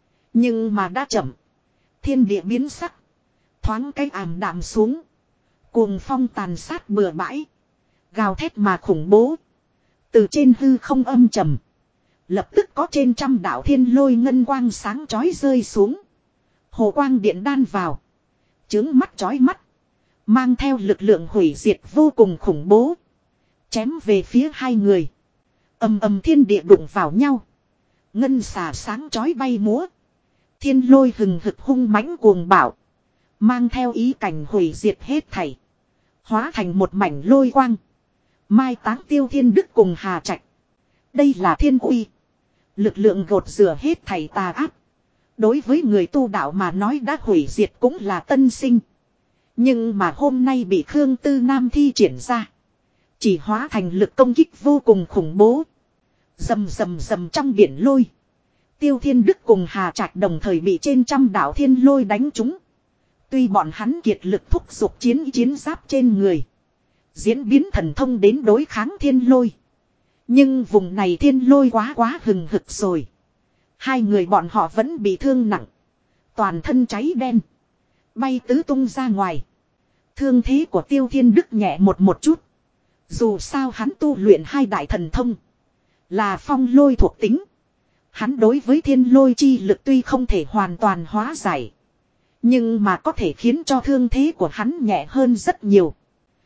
Speaker 1: Nhưng mà đã chậm. Thiên địa biến sắc. Thoáng cái ảm đạm xuống. Cuồng phong tàn sát bừa bãi. Gào thét mà khủng bố. Từ trên hư không âm trầm. Lập tức có trên trăm đạo thiên lôi ngân quang sáng chói rơi xuống. Hồ quang điện đan vào. Chướng mắt chói mắt. Mang theo lực lượng hủy diệt vô cùng khủng bố. Chém về phía hai người. Ầm ầm, thiên địa đụng vào nhau. Ngân xà sáng chói bay múa. Thiên lôi hừng hực hung mãnh cuồng bạo. Mang theo ý cảnh hủy diệt hết thảy. Hóa thành một mảnh lôi quang. Mai táng Tiêu Thiên Đức cùng Hà Trạch. Đây là thiên uy. Lực lượng gột rửa hết thảy tà ác. Đối với người tu đạo mà nói đã hủy diệt cũng là tân sinh. Nhưng mà hôm nay bị Khương Tư Nam thi triển ra. Chỉ hóa thành lực công kích vô cùng khủng bố. Rầm rầm rầm trong biển lôi. Tiêu Thiên Đức cùng Hà Trạch đồng thời bị trên trăm đạo thiên lôi đánh trúng. Tuy bọn hắn kiệt lực thúc giục chiến giáp trên người. Diễn biến thần thông đến đối kháng thiên lôi. Nhưng vùng này thiên lôi quá hừng hực rồi. Hai người bọn họ vẫn bị thương nặng. Toàn thân cháy đen. Bay tứ tung ra ngoài. Thương thế của Tiêu Thiên Đức nhẹ một chút. Dù sao hắn tu luyện hai đại thần thông. Là phong lôi thuộc tính. Hắn đối với thiên lôi chi lực tuy không thể hoàn toàn hóa giải. Nhưng mà có thể khiến cho thương thế của hắn nhẹ hơn rất nhiều.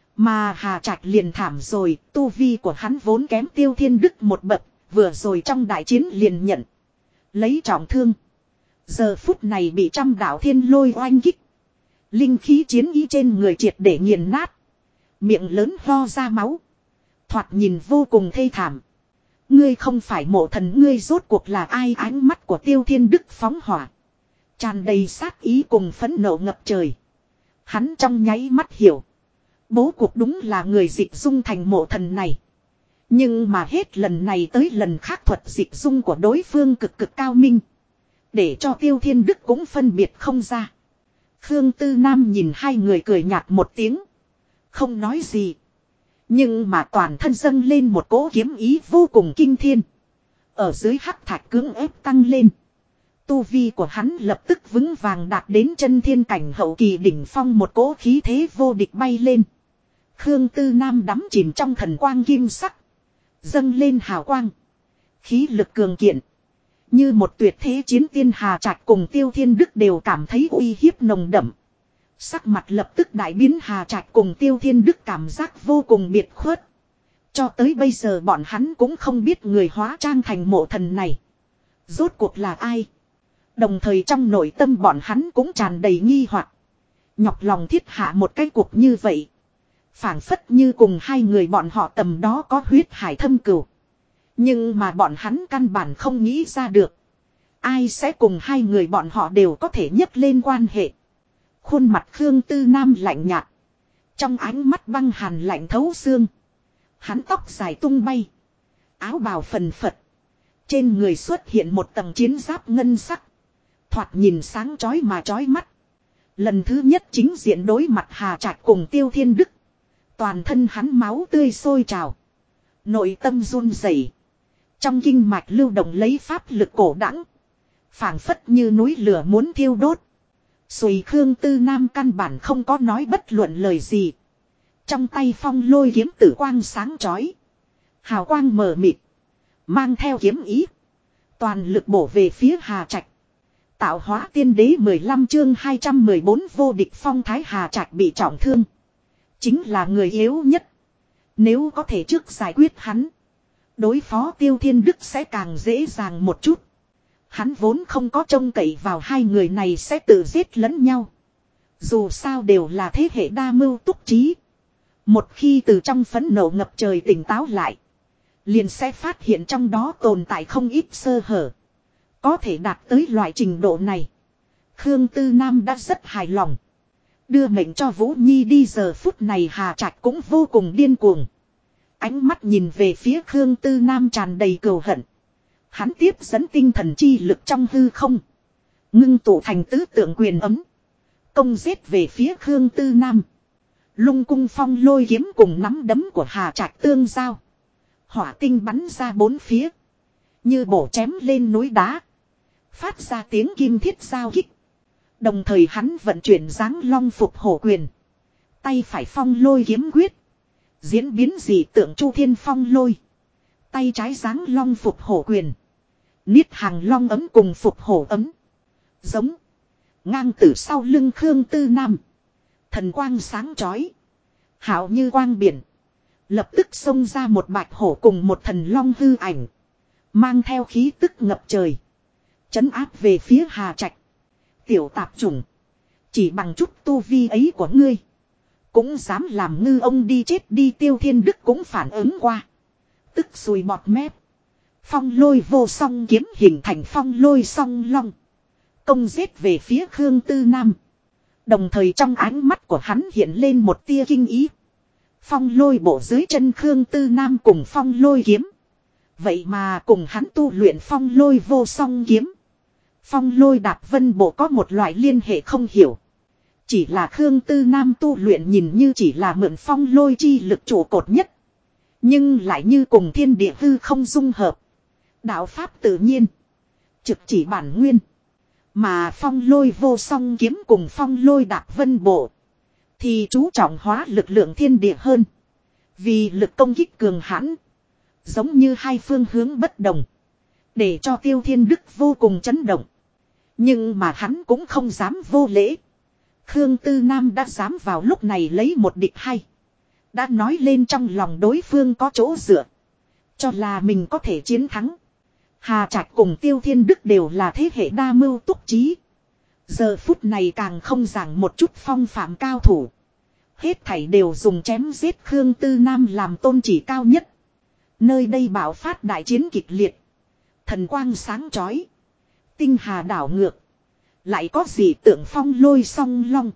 Speaker 1: Mà Hà Trạch liền thảm rồi, tu vi của hắn vốn kém Tiêu Thiên Đức một bậc, vừa rồi trong đại chiến liền nhận. Lấy trọng thương. Giờ phút này bị trăm đạo thiên lôi oanh kích. Linh khí chiến ý trên người triệt để nghiền nát. Miệng lớn ho ra máu. Thoạt nhìn vô cùng thê thảm. Ngươi không phải mộ thần, ngươi rốt cuộc là ai? Ánh mắt của Tiêu Thiên Đức phóng hỏa. Tràn đầy sát ý cùng phẫn nộ ngập trời. Hắn trong nháy mắt hiểu. Bố cục đúng là người dịch dung thành mộ thần này. Nhưng mà hết lần này tới lần khác thuật dịch dung của đối phương cực cao minh. Để cho Tiêu Thiên Đức cũng phân biệt không ra. Khương Tư Nam nhìn hai người cười nhạt một tiếng. Không nói gì. Nhưng mà toàn thân dâng lên một cỗ kiếm ý vô cùng kinh thiên. Ở dưới hắc thạch cưỡng ép tăng lên. Tu vi của hắn lập tức vững vàng đạt đến chân thiên cảnh hậu kỳ đỉnh phong, một cỗ khí thế vô địch bay lên. Khương Tư Nam đắm chìm trong thần quang kim sắc. Dâng lên hào quang. Khí lực cường kiện. Như một tuyệt thế chiến tiên. Hà Trạch cùng Tiêu Thiên Đức đều cảm thấy uy hiếp nồng đậm. Sắc mặt lập tức đại biến. Hà Trạch cùng Tiêu Thiên Đức cảm giác vô cùng biệt khuất. Cho tới bây giờ bọn hắn cũng không biết người hóa trang thành mộ thần này rốt cuộc là ai. Đồng thời trong nội tâm bọn hắn cũng tràn đầy nghi hoặc. Nhọc lòng thiết hạ một cái cuộc như vậy. Phảng phất như cùng hai người bọn họ tầm đó có huyết hải thâm cừu. Nhưng mà bọn hắn căn bản không nghĩ ra được. Ai sẽ cùng hai người bọn họ đều có thể nhấc lên quan hệ. Khuôn mặt Khương Tư Nam lạnh nhạt. Trong ánh mắt băng hàn lạnh thấu xương. Hắn tóc dài tung bay. Áo bào phần phật. Trên người xuất hiện một tầng chiến giáp ngân sắc. Thoạt nhìn sáng chói mà chói mắt. Lần thứ nhất chính diện đối mặt Hà Trạch cùng Tiêu Thiên Đức. Toàn thân hắn máu tươi sôi trào. Nội tâm run rẩy. Trong kinh mạch lưu động lấy pháp lực cổ đẳng. Phảng phất như núi lửa muốn thiêu đốt. Sùi Khương Tư Nam căn bản không có nói bất luận lời gì. Trong tay phong lôi kiếm tử quang sáng chói. Hào quang mờ mịt. Mang theo kiếm ý. Toàn lực bổ về phía Hà Trạch. Tạo hóa tiên đế 15 chương 214 vô địch phong thái Hà Trạch bị trọng thương. Chính là người yếu nhất. Nếu có thể trước giải quyết hắn. Đối phó Tiêu Thiên Đức sẽ càng dễ dàng một chút. Hắn vốn không có trông cậy vào hai người này sẽ tự giết lẫn nhau. Dù sao đều là thế hệ đa mưu túc trí. Một khi từ trong phẫn nộ ngập trời tỉnh táo lại. Liền sẽ phát hiện trong đó tồn tại không ít sơ hở. Có thể đạt tới loại trình độ này. Khương Tư Nam đã rất hài lòng. Đưa mệnh cho Vũ Nhi đi giờ phút này Hà Trạch cũng vô cùng điên cuồng. Ánh mắt nhìn về phía Khương Tư Nam tràn đầy cừu hận. Hắn tiếp dẫn tinh thần chi lực trong hư không. Ngưng tụ thành tứ tượng quyền ấm. Công giết về phía Khương Tư Nam. Lung cung phong lôi kiếm cùng nắm đấm của Hà Trạch tương giao. Hỏa tinh bắn ra bốn phía. Như bổ chém lên núi đá. Phát ra tiếng kim thiết giao kích. Đồng thời hắn vận chuyển dáng long phục hổ quyền. Tay phải phong lôi kiếm quyết. Diễn biến dị tượng chu thiên phong lôi. Tay trái dáng long phục hổ quyền. Niết hàng long ấm cùng phục hổ ấm. Giống. Ngang từ sau lưng Khương Tư Nam. Thần quang sáng chói. Hảo như quang biển. Lập tức xông ra một bạch hổ cùng một thần long hư ảnh. Mang theo khí tức ngập trời. Chấn áp về phía Hà Trạch. Tiểu tạp chủng. Chỉ bằng chút tu vi ấy của ngươi. Cũng dám làm ngư ông đi chết đi. Tiêu Thiên Đức cũng phản ứng qua. Tức sùi bọt mép. Phong lôi vô song kiếm hình thành phong lôi song long. Công giết về phía Khương Tư Nam. Đồng thời trong ánh mắt của hắn hiện lên một tia kinh ý. Phong lôi bổ dưới chân Khương Tư Nam cùng phong lôi kiếm. Vậy mà cùng hắn tu luyện phong lôi vô song kiếm. Phong lôi đạp vân bộ có một loại liên hệ không hiểu. Chỉ là Khương Tư Nam tu luyện nhìn như chỉ là mượn phong lôi chi lực trụ cột nhất. Nhưng lại như cùng thiên địa hư không dung hợp. Đạo pháp tự nhiên. Trực chỉ bản nguyên. Mà phong lôi vô song kiếm cùng phong lôi đạp vân bộ. Thì chú trọng hóa lực lượng thiên địa hơn. Vì lực công kích cường hãn. Giống như hai phương hướng bất đồng. Để cho Tiêu Thiên Đức vô cùng chấn động. Nhưng mà hắn cũng không dám vô lễ. Khương Tư Nam đã dám vào lúc này lấy một địch hai. Đã nói lên trong lòng đối phương có chỗ dựa. Cho là mình có thể chiến thắng. Hà Trạch cùng Tiêu Thiên Đức đều là thế hệ đa mưu túc trí. Giờ phút này càng không giảng một chút phong phạm cao thủ. Hết thảy đều dùng chém giết Khương Tư Nam làm tôn chỉ cao nhất. Nơi đây bạo phát đại chiến kịch liệt. Thần quang sáng chói. Tinh hà đảo ngược. Lại có dị tượng phong lôi song long.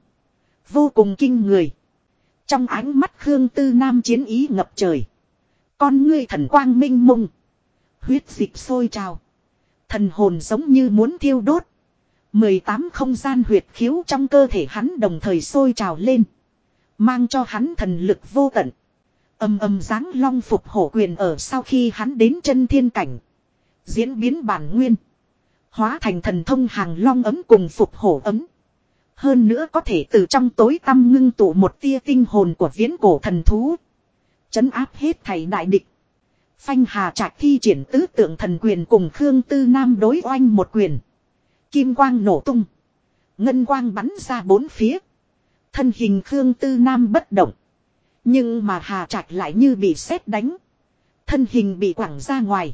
Speaker 1: Vô cùng kinh người. Trong ánh mắt Khương Tư Nam chiến ý ngập trời. Con ngươi thần quang minh mông. Huyết dịch sôi trào. Thần hồn giống như muốn thiêu đốt. 18 không gian huyệt khiếu trong cơ thể hắn đồng thời sôi trào lên. Mang cho hắn thần lực vô tận. Âm âm dáng long phục hổ quyền ở sau khi hắn đến chân thiên cảnh. Diễn biến bản nguyên. Hóa thành thần thông hàng long ấm cùng phục hổ ấm. Hơn nữa có thể từ trong tối tăm ngưng tụ một tia tinh hồn của viễn cổ thần thú. Chấn áp hết thảy đại địch. Phanh Hà Trạch thi triển tứ tượng thần quyền cùng Khương Tư Nam đối oanh một quyền. Kim quang nổ tung. Ngân quang bắn ra bốn phía. Thân hình Khương Tư Nam bất động. Nhưng mà Hà Trạch lại như bị sét đánh. Thân hình bị quẳng ra ngoài.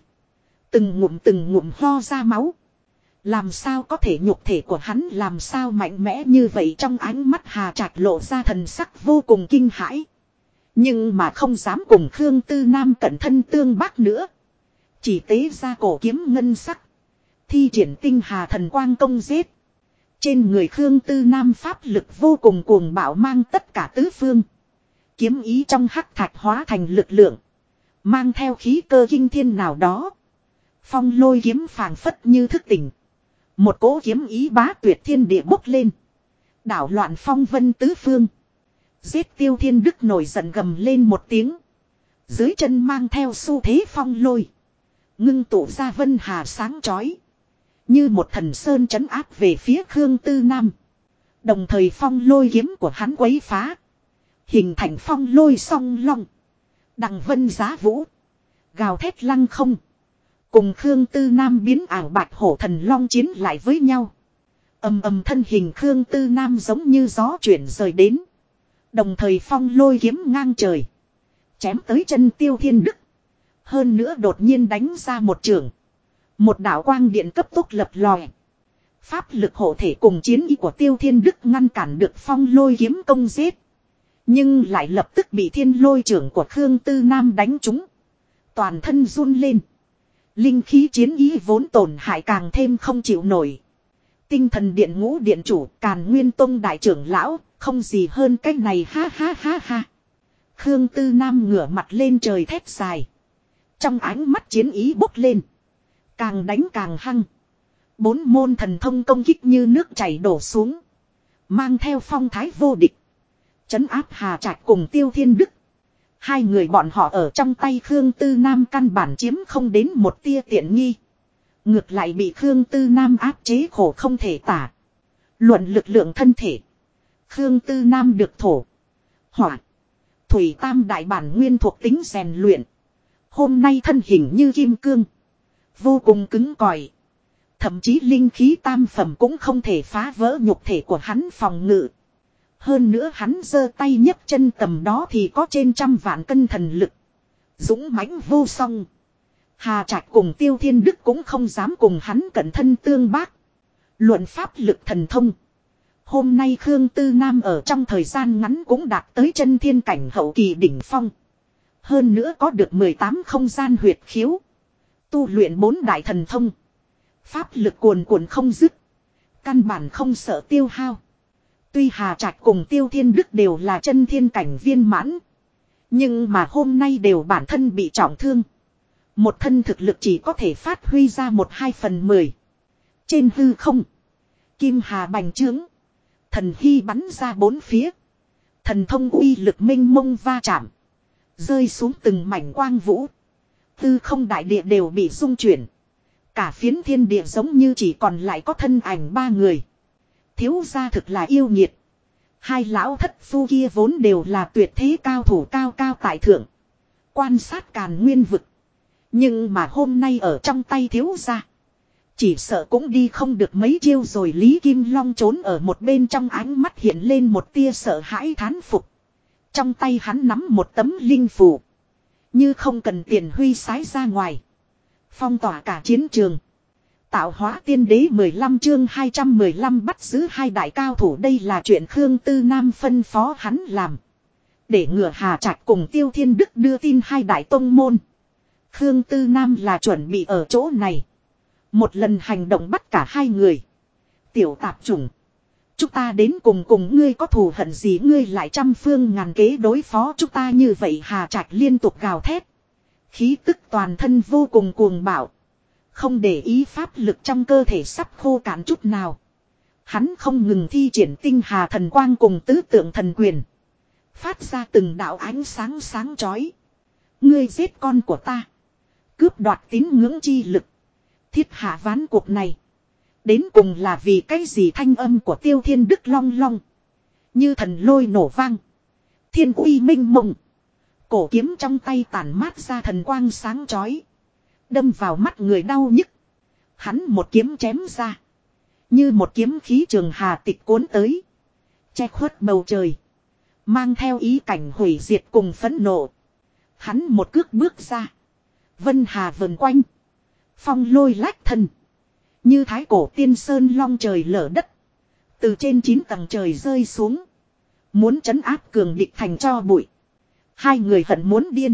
Speaker 1: Từng ngụm ho ra máu. Làm sao có thể nhục thể của hắn làm sao mạnh mẽ như vậy, trong ánh mắt Hà Trạch lộ ra thần sắc vô cùng kinh hãi. Nhưng mà không dám cùng Khương Tư Nam cận thân tương bác nữa. Chỉ tế ra cổ kiếm ngân sắc. Thi triển tinh hà thần quang công giết. Trên người Khương Tư Nam pháp lực vô cùng cuồng bạo mang tất cả tứ phương. Kiếm ý trong hắc thạch hóa thành lực lượng. Mang theo khí cơ kinh thiên nào đó. Phong lôi kiếm phảng phất như thức tỉnh. Một cỗ kiếm ý bá tuyệt thiên địa bốc lên. Đảo loạn phong vân tứ phương. Giết Tiêu Thiên Đức nổi giận gầm lên một tiếng. Dưới chân mang theo xu thế phong lôi. Ngưng tụ ra vân hà sáng chói. Như một thần sơn trấn áp về phía Khương Tư Nam. Đồng thời phong lôi kiếm của hắn quấy phá. Hình thành phong lôi song long. Đằng vân giá vũ. Gào thét lăng không. Cùng Khương Tư Nam biến ảo bạch hổ thần long chiến lại với nhau. Ầm ầm thân hình Khương Tư Nam giống như gió chuyển rời đến. Đồng thời phong lôi kiếm ngang trời. Chém tới chân Tiêu Thiên Đức. Hơn nữa đột nhiên đánh ra một trường. Một đạo quang điện cấp tốc lập lòe. Pháp lực hộ thể cùng chiến ý của Tiêu Thiên Đức ngăn cản được phong lôi kiếm công giết. Nhưng lại lập tức bị thiên lôi trưởng của Khương Tư Nam đánh trúng. Toàn thân run lên. Linh khí chiến ý vốn tổn hại càng thêm không chịu nổi. Tinh thần điện ngũ điện chủ Càn Nguyên Tông đại trưởng lão, không gì hơn cái này ha ha ha ha. Khương Tư Nam ngửa mặt lên trời thét dài. Trong ánh mắt chiến ý bốc lên. Càng đánh càng hăng. 4 môn thần thông công kích như nước chảy đổ xuống. Mang theo phong thái vô địch. Trấn áp Hà Trạch cùng Tiêu Thiên Đức. Hai người bọn họ ở trong tay Khương Tư Nam căn bản chiếm không đến một tia tiện nghi. Ngược lại bị Khương Tư Nam áp chế khổ không thể tả. Luận lực lượng thân thể. Khương Tư Nam được thổ, hỏa, thủy tam đại bản nguyên thuộc tính rèn luyện. Hôm nay thân hình như kim cương. Vô cùng cứng cỏi. Thậm chí linh khí tam phẩm cũng không thể phá vỡ nhục thể của hắn phòng ngự. Hơn nữa hắn giơ tay nhấc chân tầm đó thì có trên 100 vạn cân thần lực. Dũng mãnh vô song. Hà Trạch cùng Tiêu Thiên Đức cũng không dám cùng hắn cận thân tương bác. Luận pháp lực thần thông. Hôm nay Khương Tư Nam ở trong thời gian ngắn cũng đạt tới chân thiên cảnh hậu kỳ đỉnh phong. Hơn nữa có được 18 không gian huyệt khiếu. Tu luyện 4 đại thần thông. Pháp lực cuồn cuộn không dứt. Căn bản không sợ tiêu hao. Tuy Hà Trạch cùng Tiêu Thiên Đức đều là chân thiên cảnh viên mãn. Nhưng mà hôm nay đều bản thân bị trọng thương. Một thân thực lực chỉ có thể phát huy ra 1/2/10. Trên hư không. Kim hà bành trướng. Thần hy bắn ra bốn phía. Thần thông uy lực minh mông va chạm. Rơi xuống từng mảnh quang vũ. Hư không đại địa đều bị rung chuyển. Cả phiến thiên địa giống như chỉ còn lại có thân ảnh 3 người. Thiếu gia thực là yêu nghiệt. Hai lão thất phu kia vốn đều là tuyệt thế cao thủ cao cao tại thượng. Quan sát Càn Nguyên vực. Nhưng mà hôm nay ở trong tay thiếu gia. Chỉ sợ cũng đi không được mấy chiêu rồi. Lý Kim Long trốn ở một bên, trong ánh mắt hiện lên một tia sợ hãi thán phục. Trong tay hắn nắm một tấm linh phù. Như không cần tiền huy sái ra ngoài. Phong tỏa cả chiến trường. Tạo hóa tiên đế 15 chương 215 bắt giữ hai đại cao thủ. Đây là chuyện Khương Tư Nam phân phó hắn làm. Để ngừa Hà Trạch cùng Tiêu Thiên Đức đưa tin hai đại tông môn. Khương Tư Nam là chuẩn bị ở chỗ này. Một lần hành động bắt cả hai người. Tiểu tạp chủng. Chúng ta đến cùng ngươi có thù hận gì, ngươi lại trăm phương ngàn kế đối phó chúng ta như vậy. Hà Trạch liên tục gào thét. Khí tức toàn thân vô cùng cuồng bạo. Không để ý pháp lực trong cơ thể sắp khô cạn chút nào. Hắn không ngừng thi triển tinh hà thần quang cùng tứ tượng thần quyền. Phát ra từng đạo ánh sáng sáng chói. Ngươi giết con của ta. Cướp đoạt tín ngưỡng chi lực. Thiết hạ ván cuộc này. Đến cùng là vì cái gì? Thanh âm của Tiêu Thiên Đức long long. Như thần lôi nổ vang. Thiên uy minh mộng. Cổ kiếm trong tay tản mát ra thần quang sáng chói. Đâm vào mắt người đau nhức. Hắn một kiếm chém ra. Như một kiếm khí trường hà tịch cuốn tới. Che khuất bầu trời. Mang theo ý cảnh hủy diệt cùng phẫn nộ. Hắn một cước bước ra. Vân hà vần quanh. Phong lôi lách thân. Như thái cổ tiên sơn long trời lở đất. Từ trên 9 tầng trời rơi xuống. Muốn trấn áp cường địch thành cho bụi. Hai người hận muốn điên.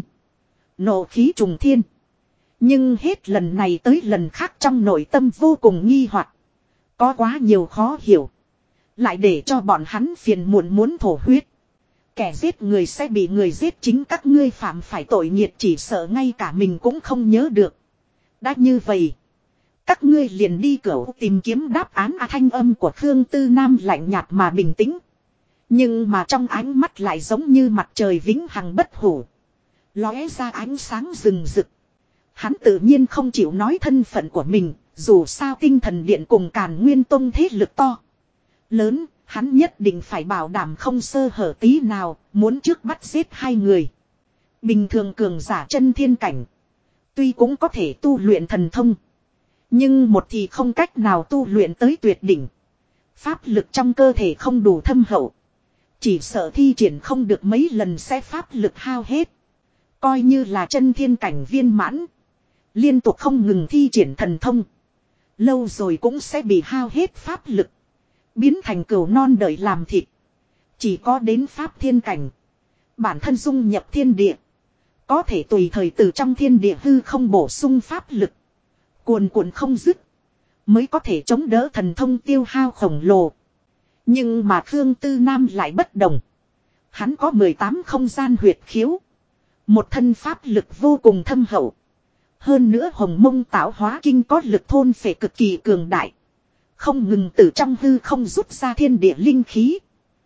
Speaker 1: Nộ khí trùng thiên. Nhưng hết lần này tới lần khác trong nội tâm vô cùng nghi hoặc. Có quá nhiều khó hiểu. Lại để cho bọn hắn phiền muộn muốn thổ huyết. Kẻ giết người sẽ bị người giết, chính các ngươi phạm phải tội nghiệt chỉ sợ ngay cả mình cũng không nhớ được. Đã như vậy. Các ngươi liền đi cửa tìm kiếm đáp án. Thanh âm của Khương Tư Nam lạnh nhạt mà bình tĩnh. Nhưng mà trong ánh mắt lại giống như mặt trời vĩnh hằng bất hủ. Lóe ra ánh sáng rừng rực. Hắn tự nhiên không chịu nói thân phận của mình. Dù sao tinh thần điện cùng Càn Nguyên Tông thế lực to lớn, hắn nhất định phải bảo đảm không sơ hở tí nào, muốn trước bắt giết hai người. Bình thường cường giả chân thiên cảnh, tuy cũng có thể tu luyện thần thông, nhưng một thì không cách nào tu luyện tới tuyệt đỉnh. Pháp lực trong cơ thể không đủ thâm hậu, chỉ sợ thi triển không được mấy lần sẽ pháp lực hao hết. Coi như là chân thiên cảnh viên mãn, liên tục không ngừng thi triển thần thông, lâu rồi cũng sẽ bị hao hết pháp lực, biến thành cừu non đợi làm thịt. Chỉ có đến pháp thiên cảnh, bản thân dung nhập thiên địa, có thể tùy thời từ trong thiên địa hư không bổ sung pháp lực, cuồn cuộn không dứt, mới có thể chống đỡ thần thông tiêu hao khổng lồ. Nhưng mà Khương Tư Nam lại bất đồng. Hắn có 18 không gian huyệt khiếu, một thân pháp lực vô cùng thâm hậu. Hơn nữa Hồng Mông Tạo Hóa Kinh có lực thôn phệ cực kỳ cường đại, không ngừng từ trong hư không rút ra thiên địa linh khí,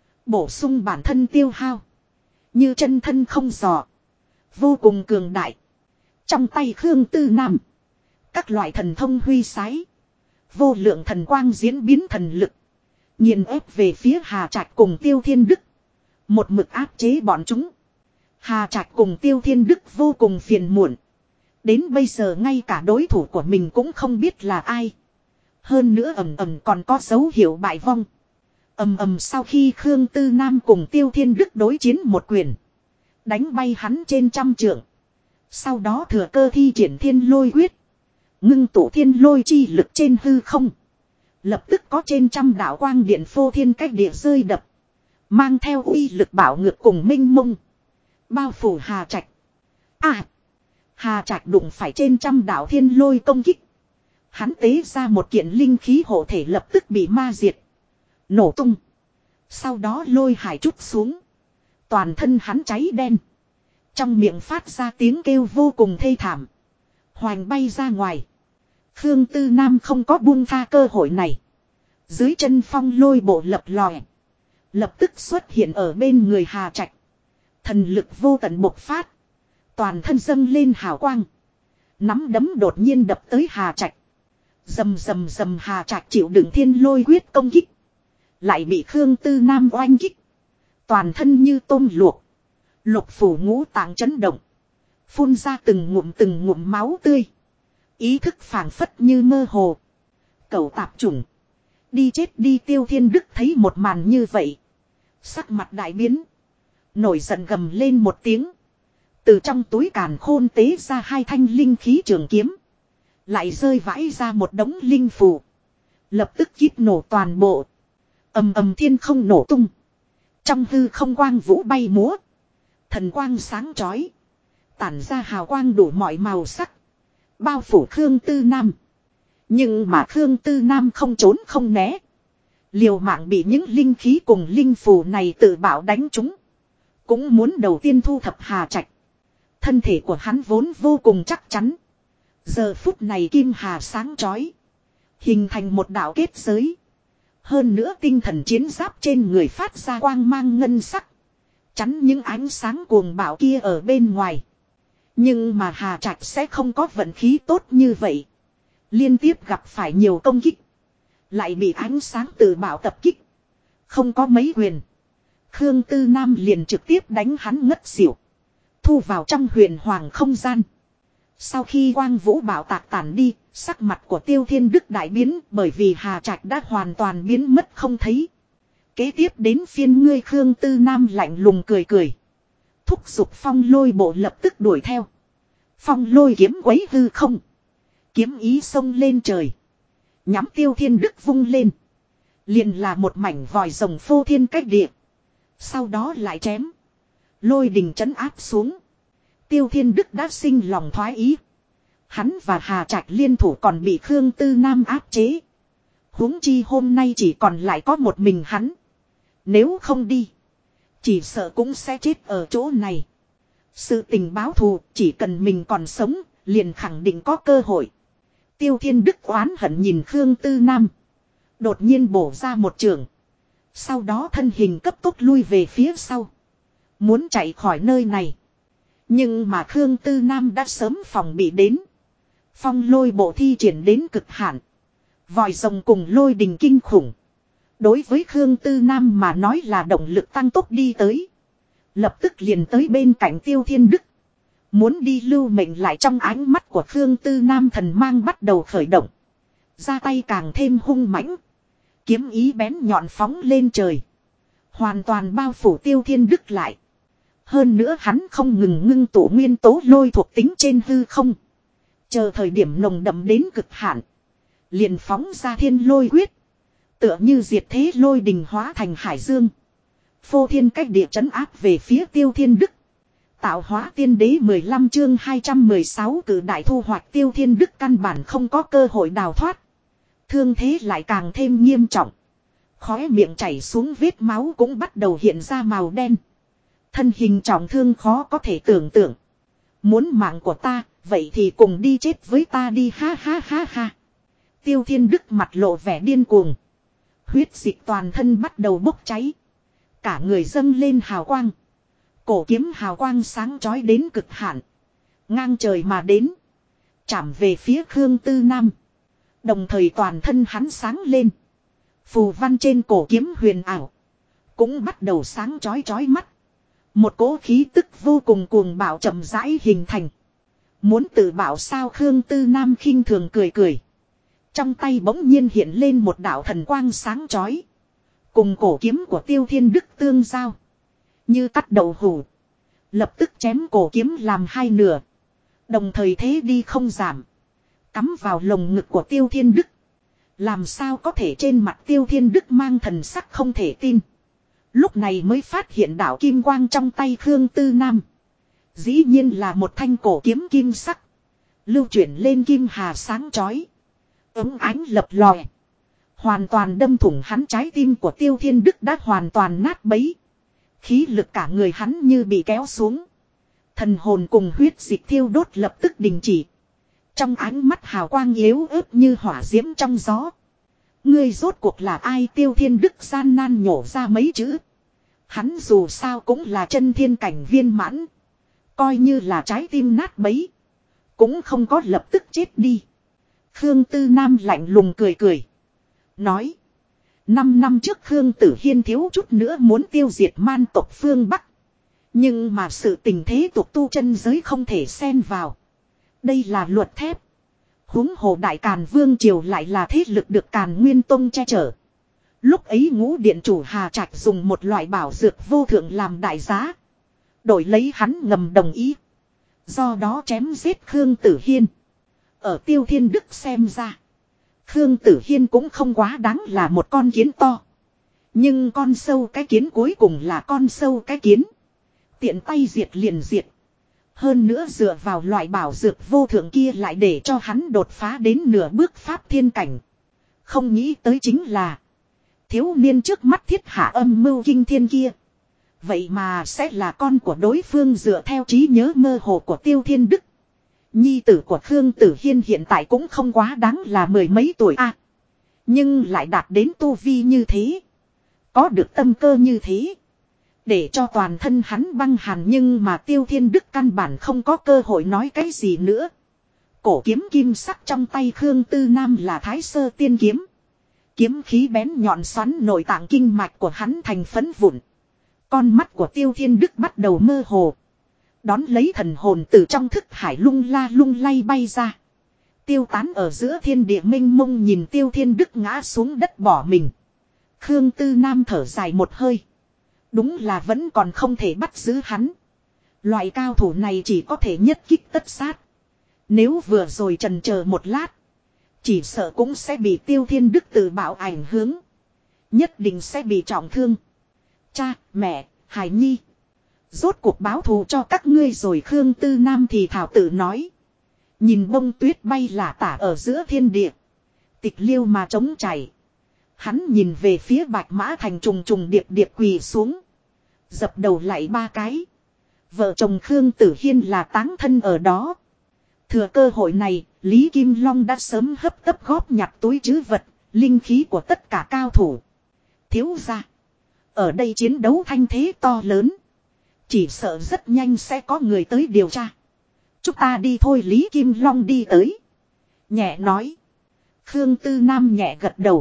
Speaker 1: bổ sung bản thân tiêu hao, như chân thân không dò, vô cùng cường đại. Trong tay Khương Tư Nam, các loại thần thông huy sái, vô lượng thần quang diễn biến thần lực, nghiền ép về phía Hà Trạch cùng Tiêu Thiên Đức, một mực áp chế bọn chúng. Hà Trạch cùng Tiêu Thiên Đức vô cùng phiền muộn. Đến bây giờ ngay cả đối thủ của mình cũng không biết là ai. Hơn nữa ầm còn có dấu hiệu bại vong. Ầm sau khi Khương Tư Nam cùng Tiêu Thiên Đức đối chiến một quyền, đánh bay hắn trên 100 trượng. Sau đó thừa cơ thi triển thiên lôi quyết, ngưng tụ thiên lôi chi lực trên hư không. Lập tức có trên 100 đạo quang điện phô thiên cách địa rơi đập, mang theo uy lực bạo ngược cùng minh mông, bao phủ Hà Trạch. Hà Trạch đụng phải trên 100 đạo thiên lôi công kích. Hắn tế ra một kiện linh khí hộ thể lập tức bị ma diệt, nổ tung. Sau đó lôi hải trút xuống, toàn thân hắn cháy đen, trong miệng phát ra tiếng kêu vô cùng thê thảm, hoành bay ra ngoài. Khương Tư Nam không có buông tha cơ hội này. Dưới chân phong lôi bộ lập lòe, lập tức xuất hiện ở bên người Hà Trạch. Thần lực vô tận bộc phát, toàn thân dâng lên hào quang, nắm đấm đột nhiên đập tới Hà Trạch. Rầm rầm rầm, Hà Trạch chịu đựng thiên lôi quyết công kích, lại bị Khương Tư Nam oanh kích. Toàn thân như tôm luộc, lục phủ ngũ tạng chấn động, phun ra từng ngụm máu tươi, ý thức phảng phất như mơ hồ. Cẩu tạp chủng, đi chết đi. Tiêu Thiên Đức thấy một màn như vậy, sắc mặt đại biến, nổi giận gầm lên một tiếng. Từ trong túi càn khôn tế ra 2 thanh linh khí trường kiếm, lại rơi vãi ra một đống linh phù, lập tức kíp nổ toàn bộ. Ầm thiên không nổ tung, trong hư không quang vũ bay múa, thần quang sáng chói, tản ra hào quang đủ mọi màu sắc, bao phủ Khương Tư Nam. Nhưng mà Khương Tư Nam không trốn không né, liều mạng bị những linh khí cùng linh phù này tự bảo đánh trúng. Cũng muốn đầu tiên thu thập Hà Trạch. Thân thể của hắn vốn vô cùng chắc chắn, giờ phút này kim hà sáng chói, hình thành một đạo kết giới. Hơn nữa tinh thần chiến giáp trên người phát ra quang mang ngân sắc, chắn những ánh sáng cuồng bạo kia ở bên ngoài. Nhưng mà Hà Trạch sẽ không có vận khí tốt như vậy. Liên tiếp gặp phải nhiều công kích, lại bị ánh sáng tự bạo tập kích. Không có mấy quyền, Khương Tư Nam liền trực tiếp đánh hắn ngất xỉu, thu vào trong huyền hoàng không gian. Sau khi quang vũ bạo tạc tản đi, sắc mặt của Tiêu Thiên Đức đại biến, bởi vì Hà Trạch đã hoàn toàn biến mất không thấy. Kế tiếp đến phiên ngươi. Khương Tư Nam lạnh lùng cười cười, thúc giục phong lôi bộ lập tức đuổi theo. Phong lôi kiếm quấy hư không. Kiếm ý xông lên trời. Nhắm Tiêu Thiên Đức vung lên. Liền là một mảnh vòi rồng phô thiên cách địa. Sau đó lại chém. Lôi đình trấn áp xuống. Tiêu Thiên Đức đã sinh lòng thoái ý. Hắn và Hà Trạch liên thủ còn bị Khương Tư Nam áp chế. Huống chi hôm nay chỉ còn lại có một mình hắn. Nếu không đi. Chỉ sợ cũng sẽ chết ở chỗ này. Sự tình báo thù chỉ cần mình còn sống. Liền khẳng định có cơ hội. Tiêu Thiên Đức oán hận nhìn Khương Tư Nam. Đột nhiên bổ ra một trường. Sau đó thân hình cấp tốc lui về phía sau. Muốn chạy khỏi nơi này. Nhưng mà Khương Tư Nam đã sớm phòng bị đến. Phong lôi bộ thi triển đến cực hạn. Vòi rồng cùng lôi đình kinh khủng. Đối với Khương Tư Nam mà nói là động lực tăng tốc đi tới. Lập tức liền tới bên cạnh Tiêu Thiên Đức. Muốn đi lưu mệnh lại trong ánh mắt của Khương Tư Nam thần mang bắt đầu khởi động. Ra tay càng thêm hung mãnh. Kiếm ý bén nhọn phóng lên trời. Hoàn toàn bao phủ Tiêu Thiên Đức lại. Hơn nữa hắn không ngừng ngưng tụ nguyên tố lôi thuộc tính trên hư không. Chờ thời điểm nồng đậm đến cực hạn. Liền phóng ra thiên lôi quyết. Tựa như diệt thế lôi đình hóa thành hải dương. Phô thiên cách địa trấn áp về phía Tiêu Thiên Đức. Tạo hóa tiên đế 15 chương 216 cử đại thu hoạch Tiêu Thiên Đức căn bản không có cơ hội đào thoát. Thương thế lại càng thêm nghiêm trọng. Khóe miệng chảy xuống vết máu cũng bắt đầu hiện ra màu đen. Thân hình trọng thương khó có thể tưởng tượng. Muốn mạng của ta, vậy thì cùng đi chết với ta đi ha ha ha ha. Tiêu Thiên Đức mặt lộ vẻ điên cuồng. Huyết dịch toàn thân bắt đầu bốc cháy. Cả người dâng lên hào quang. Cổ kiếm hào quang sáng chói đến cực hạn. Ngang trời mà đến. Chạm về phía Khương Tư Nam. Đồng thời toàn thân hắn sáng lên. Phù văn trên cổ kiếm huyền ảo. Cũng bắt đầu sáng chói chói mắt. Một cỗ khí tức vô cùng cuồng bạo chậm rãi hình thành. Muốn tự bảo sao Khương Tư Nam khinh thường cười cười. Trong tay bỗng nhiên hiện lên một đạo thần quang sáng chói. Cùng cổ kiếm của Tiêu Thiên Đức tương giao. Như cắt đầu hủ. Lập tức chém cổ kiếm làm hai nửa. Đồng thời thế đi không giảm. Cắm vào lồng ngực của Tiêu Thiên Đức. Làm sao có thể trên mặt Tiêu Thiên Đức mang thần sắc không thể tin. Lúc này mới phát hiện đạo kim quang trong tay Khương Tư Nam. Dĩ nhiên là một thanh cổ kiếm kim sắc. Lưu chuyển lên kim hà sáng chói. Ấm ánh lập lòe. Hoàn toàn đâm thủng hắn trái tim của Tiêu Thiên Đức đã hoàn toàn nát bấy. Khí lực cả người hắn như bị kéo xuống. Thần hồn cùng huyết dịch thiêu đốt lập tức đình chỉ. Trong ánh mắt hào quang yếu ớt như hỏa diễm trong gió. Ngươi rốt cuộc là ai? Tiêu Thiên Đức gian nan nhổ ra mấy chữ. Hắn dù sao cũng là chân thiên cảnh viên mãn. Coi như là trái tim nát bấy. Cũng không có lập tức chết đi. Khương Tư Nam lạnh lùng cười cười. Nói. 5 năm trước Khương Tử Hiên thiếu chút nữa muốn tiêu diệt man tộc phương Bắc. Nhưng mà sự tình thế tục tu chân giới không thể xen vào. Đây là luật thép. Huống hồ Đại Càn Vương Triều lại là thế lực được Càn Nguyên Tông che chở. Lúc ấy Ngũ Điện chủ Hà Trạch dùng một loại bảo dược vô thượng làm đại giá. Đổi lấy hắn ngầm đồng ý. Do đó chém giết Khương Tử Hiên. Ở Tiêu Thiên Đức xem ra. Khương Tử Hiên cũng không quá đáng là một con kiến to. Nhưng con sâu cái kiến cuối cùng là con sâu cái kiến. Tiện tay diệt liền diệt. Hơn nữa dựa vào loại bảo dược vô thượng kia lại để cho hắn đột phá đến nửa bước pháp thiên cảnh. Không nghĩ tới chính là. Thiếu niên trước mắt thiết hạ âm mưu kinh thiên kia. Vậy mà sẽ là con của đối phương dựa theo trí nhớ mơ hồ của Tiêu Thiên Đức. Nhi tử của Khương Tử Hiên hiện tại cũng không quá đáng là mười mấy tuổi nhưng lại đạt đến tu vi như thế. Có được tâm cơ như thế. Để cho toàn thân hắn băng hàn nhưng mà Tiêu Thiên Đức căn bản không có cơ hội nói cái gì nữa. Cổ kiếm kim sắc trong tay Khương Tư Nam là Thái Sơ Tiên Kiếm. Kiếm khí bén nhọn xoắn nội tạng kinh mạch của hắn thành phấn vụn. Con mắt của Tiêu Thiên Đức bắt đầu mơ hồ. Đón lấy thần hồn từ trong thức hải lung la lung lay bay ra. Tiêu tán ở giữa thiên địa minh mông nhìn Tiêu Thiên Đức ngã xuống đất bỏ mình. Khương Tư Nam thở dài một hơi. Đúng là vẫn còn không thể bắt giữ hắn. Loại cao thủ này chỉ có thể nhất kích tất sát. Nếu vừa rồi trần chờ một lát. Chỉ sợ cũng sẽ bị Tiêu Thiên Đức tự bảo ảnh hưởng. Nhất định sẽ bị trọng thương. Cha, mẹ, Hải Nhi. Rốt cuộc báo thù cho các ngươi rồi Khương Tư Nam thì thảo tự nói. Nhìn bông tuyết bay lả tả ở giữa thiên địa. Tịch liêu mà trống chảy. Hắn nhìn về phía Bạch Mã Thành trùng trùng điệp điệp quỳ xuống. Dập đầu lại 3 cái. Vợ chồng Khương Tử Hiên là táng thân ở đó. Thừa cơ hội này, Lý Kim Long đã sớm hấp tấp góp nhặt túi trữ vật, linh khí của tất cả cao thủ. Thiếu gia. Ở đây chiến đấu thanh thế to lớn. Chỉ sợ rất nhanh sẽ có người tới điều tra. Chúng ta đi thôi Lý Kim Long đi tới. Nhẹ nói. Khương Tư Nam nhẹ gật đầu.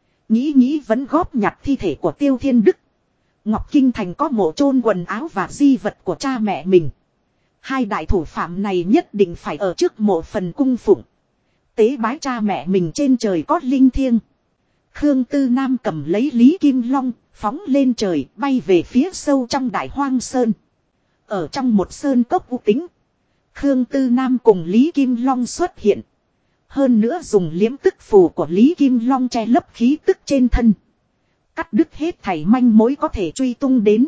Speaker 1: Nghĩ vẫn góp nhặt thi thể của Tiêu Thiên Đức. Ngọc Kinh Thành có mộ chôn quần áo và di vật của cha mẹ mình. Hai đại thủ phạm này nhất định phải ở trước mộ phần cung phụng. Tế bái cha mẹ mình trên trời có linh thiêng. Khương Tư Nam cầm lấy Lý Kim Long, phóng lên trời bay về phía sâu trong đại hoang sơn. Ở trong một sơn cốc u tĩnh. Khương Tư Nam cùng Lý Kim Long xuất hiện. Hơn nữa dùng liếm tức phù của Lý Kim Long che lấp khí tức trên thân. Cắt đứt hết thảy manh mối có thể truy tung đến.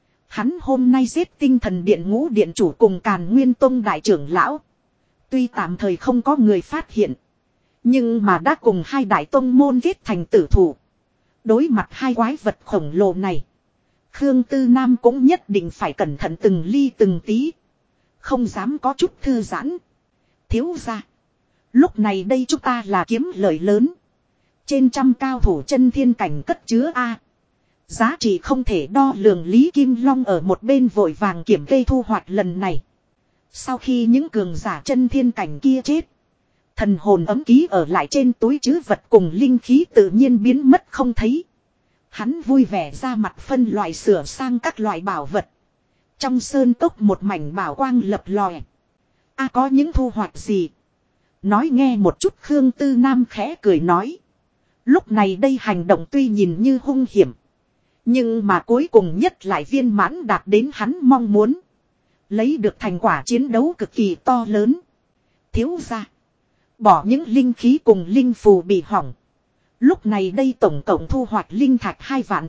Speaker 1: Hắn hôm nay giết Tinh Thần Điện Ngũ Điện chủ cùng Càn Nguyên Tông đại trưởng lão. Tuy tạm thời không có người phát hiện. Nhưng mà đã cùng hai đại tông môn kết thành tử thủ. Đối mặt hai quái vật khổng lồ này. Khương Tư Nam cũng nhất định phải cẩn thận từng ly từng tí. Không dám có chút thư giãn. Thiếu gia. Lúc này đây chúng ta là kiếm lợi lớn. Trên trăm cao thủ chân thiên cảnh cất chứa A. Giá trị không thể đo lường Lý Kim Long ở một bên vội vàng kiểm kê thu hoạch lần này. Sau khi những cường giả chân thiên cảnh kia chết. Thần hồn ấm ký ở lại trên túi trữ vật cùng linh khí tự nhiên biến mất không thấy. Hắn vui vẻ ra mặt phân loại sửa sang các loại bảo vật. Trong sơn cốc một mảnh bảo quang lập lòe. A có những thu hoạch gì? Nói nghe một chút Khương Tư Nam khẽ cười nói. Lúc này đây hành động tuy nhìn như hung hiểm. Nhưng mà cuối cùng nhất lại viên mãn đạt đến hắn mong muốn. Lấy được thành quả chiến đấu cực kỳ to lớn. Thiếu gia. Bỏ những linh khí cùng linh phù bị hỏng. Lúc này đây tổng cộng thu hoạch linh thạch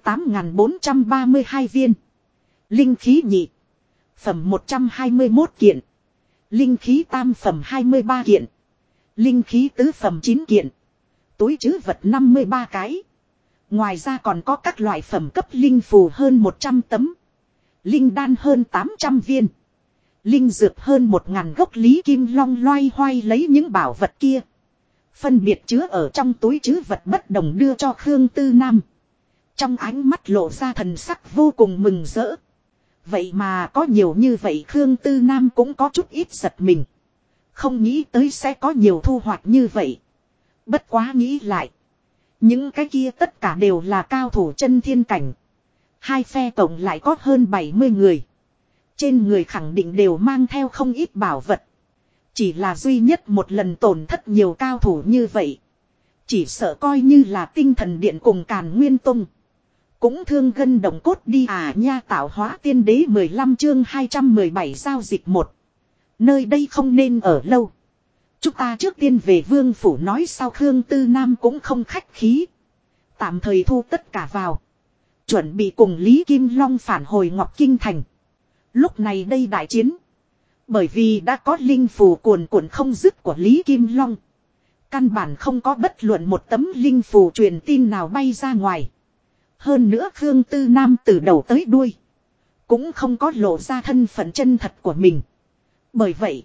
Speaker 1: 2.8432 viên. Linh khí nhị. Phẩm 121 kiện. Linh khí tam phẩm 23 kiện. Linh khí tứ phẩm 9 kiện. Túi trữ vật 53 cái. Ngoài ra còn có các loại phẩm cấp linh phù hơn 100 tấm. Linh đan hơn 800 viên. Linh dược hơn 1.000 gốc. Lý Kim Long loay hoay lấy những bảo vật kia. Phân biệt chứa ở trong túi trữ vật bất đồng đưa cho Khương Tư Nam. Trong ánh mắt lộ ra thần sắc vô cùng mừng rỡ. Vậy mà có nhiều như vậy Khương Tư Nam cũng có chút ít giật mình. Không nghĩ tới sẽ có nhiều thu hoạch như vậy. Bất quá nghĩ lại. Những cái kia tất cả đều là cao thủ chân thiên cảnh. Hai phe tổng lại có hơn 70 người. Trên người khẳng định đều mang theo không ít bảo vật. Chỉ là duy nhất một lần tổn thất nhiều cao thủ như vậy. Chỉ sợ coi như là Tinh Thần Điện cùng Càn Nguyên Tông. Cũng thương gân động cốt đi à nha. Tạo hóa tiên đế 15 chương 217 giao dịch 1. Nơi đây không nên ở lâu. Chúng ta trước tiên về vương phủ nói sau. Khương Tư Nam cũng không khách khí. Tạm thời thu tất cả vào. Chuẩn bị cùng Lý Kim Long phản hồi Ngọc Kinh Thành. Lúc này đây đại chiến. Bởi vì đã có linh phù cuồn cuộn không dứt của Lý Kim Long. Căn bản không có bất luận một tấm linh phù truyền tin nào bay ra ngoài. Hơn nữa Khương Tư Nam từ đầu tới đuôi. Cũng không có lộ ra thân phận chân thật của mình. Bởi vậy.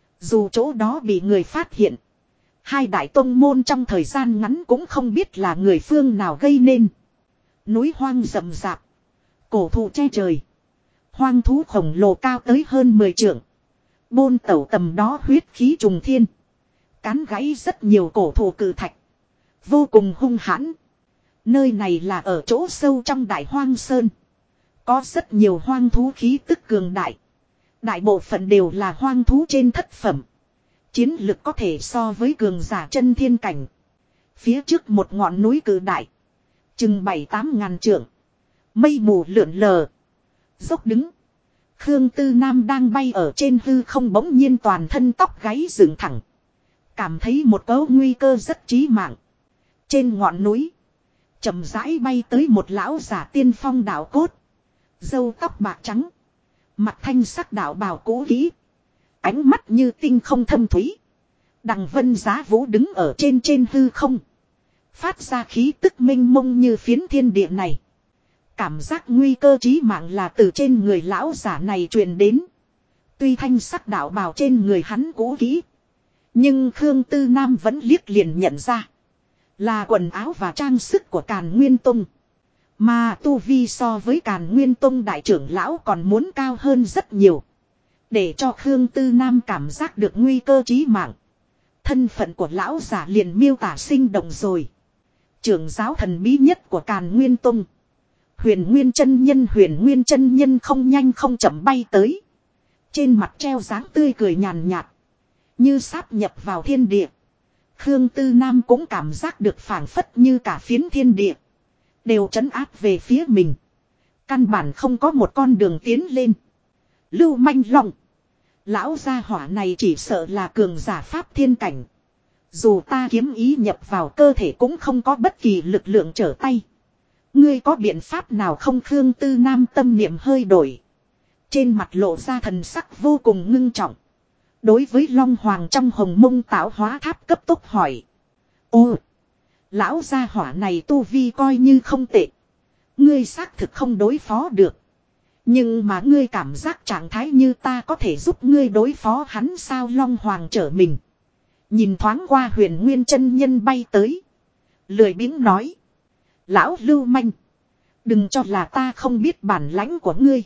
Speaker 1: Dù chỗ đó bị người phát hiện. Hai đại tông môn trong thời gian ngắn cũng không biết là người phương nào gây nên. Núi hoang rậm rạp. Cổ thụ che trời. Hoang thú khổng lồ cao tới hơn 10 trượng. Bôn tẩu tầm đó huyết khí trùng thiên. Cán gãy rất nhiều cổ thụ cự thạch. Vô cùng hung hãn. Nơi này là ở chỗ sâu trong đại hoang sơn. Có rất nhiều hoang thú khí tức cường đại. Đại bộ phận đều là hoang thú trên thất phẩm. Chiến lực có thể so với cường giả chân thiên cảnh. Phía trước một ngọn núi cự đại. Chừng 7-8 ngàn trượng. Mây mù lượn lờ. Dốc đứng. Khương Tư Nam đang bay ở trên hư không bỗng nhiên toàn thân tóc gáy dựng thẳng. Cảm thấy một cấu nguy cơ rất chí mạng. Trên ngọn núi. Chậm rãi bay tới một lão giả tiên phong đạo cốt. Râu tóc bạc trắng. Mặt thanh sắc đạo bào cũ kỹ. Ánh mắt như tinh không thâm thúy. Đằng Vân Giá Vũ đứng ở trên hư không. Phát ra khí tức minh mông như phiến thiên địa này. Cảm giác nguy cơ chí mạng là từ trên người lão giả này truyền đến. Tuy thanh sắc đạo bào trên người hắn cũ kỹ. Nhưng Khương Tư Nam vẫn liếc liền nhận ra. Là quần áo và trang sức của Càn Nguyên Tông. Mà tu vi so với Càn Nguyên Tông đại trưởng lão còn muốn cao hơn rất nhiều. Để cho Khương Tư Nam cảm giác được nguy cơ chí mạng. Thân phận của lão giả liền miêu tả sinh động rồi. Trưởng giáo thần bí nhất của Càn Nguyên Tông. Huyền Nguyên chân nhân không nhanh không chậm bay tới. Trên mặt treo dáng tươi cười nhàn nhạt. Như sáp nhập vào thiên địa. Khương Tư Nam cũng cảm giác được phảng phất như cả phiến thiên địa. Đều trấn áp về phía mình. Căn bản không có một con đường tiến lên. Lưu manh lòng. Lão gia hỏa này chỉ sợ là cường giả pháp thiên cảnh. Dù ta kiếm ý nhập vào cơ thể cũng không có bất kỳ lực lượng trở tay. Ngươi có biện pháp nào không? Khương Tư Nam tâm niệm hơi đổi. Trên mặt lộ ra thần sắc vô cùng ngưng trọng. Đối với Long Hoàng trong Hồng Mông Tạo Hóa Tháp cấp tốc hỏi. Ô! Lão gia hỏa này tu vi coi như không tệ. Ngươi xác thực không đối phó được. Nhưng mà ngươi cảm giác trạng thái như ta có thể giúp ngươi đối phó hắn sao? Long Hoàng trở mình. Nhìn thoáng qua Huyền Nguyên chân nhân bay tới. Lười biếng nói. Lão lưu manh. Đừng cho là ta không biết bản lãnh của ngươi.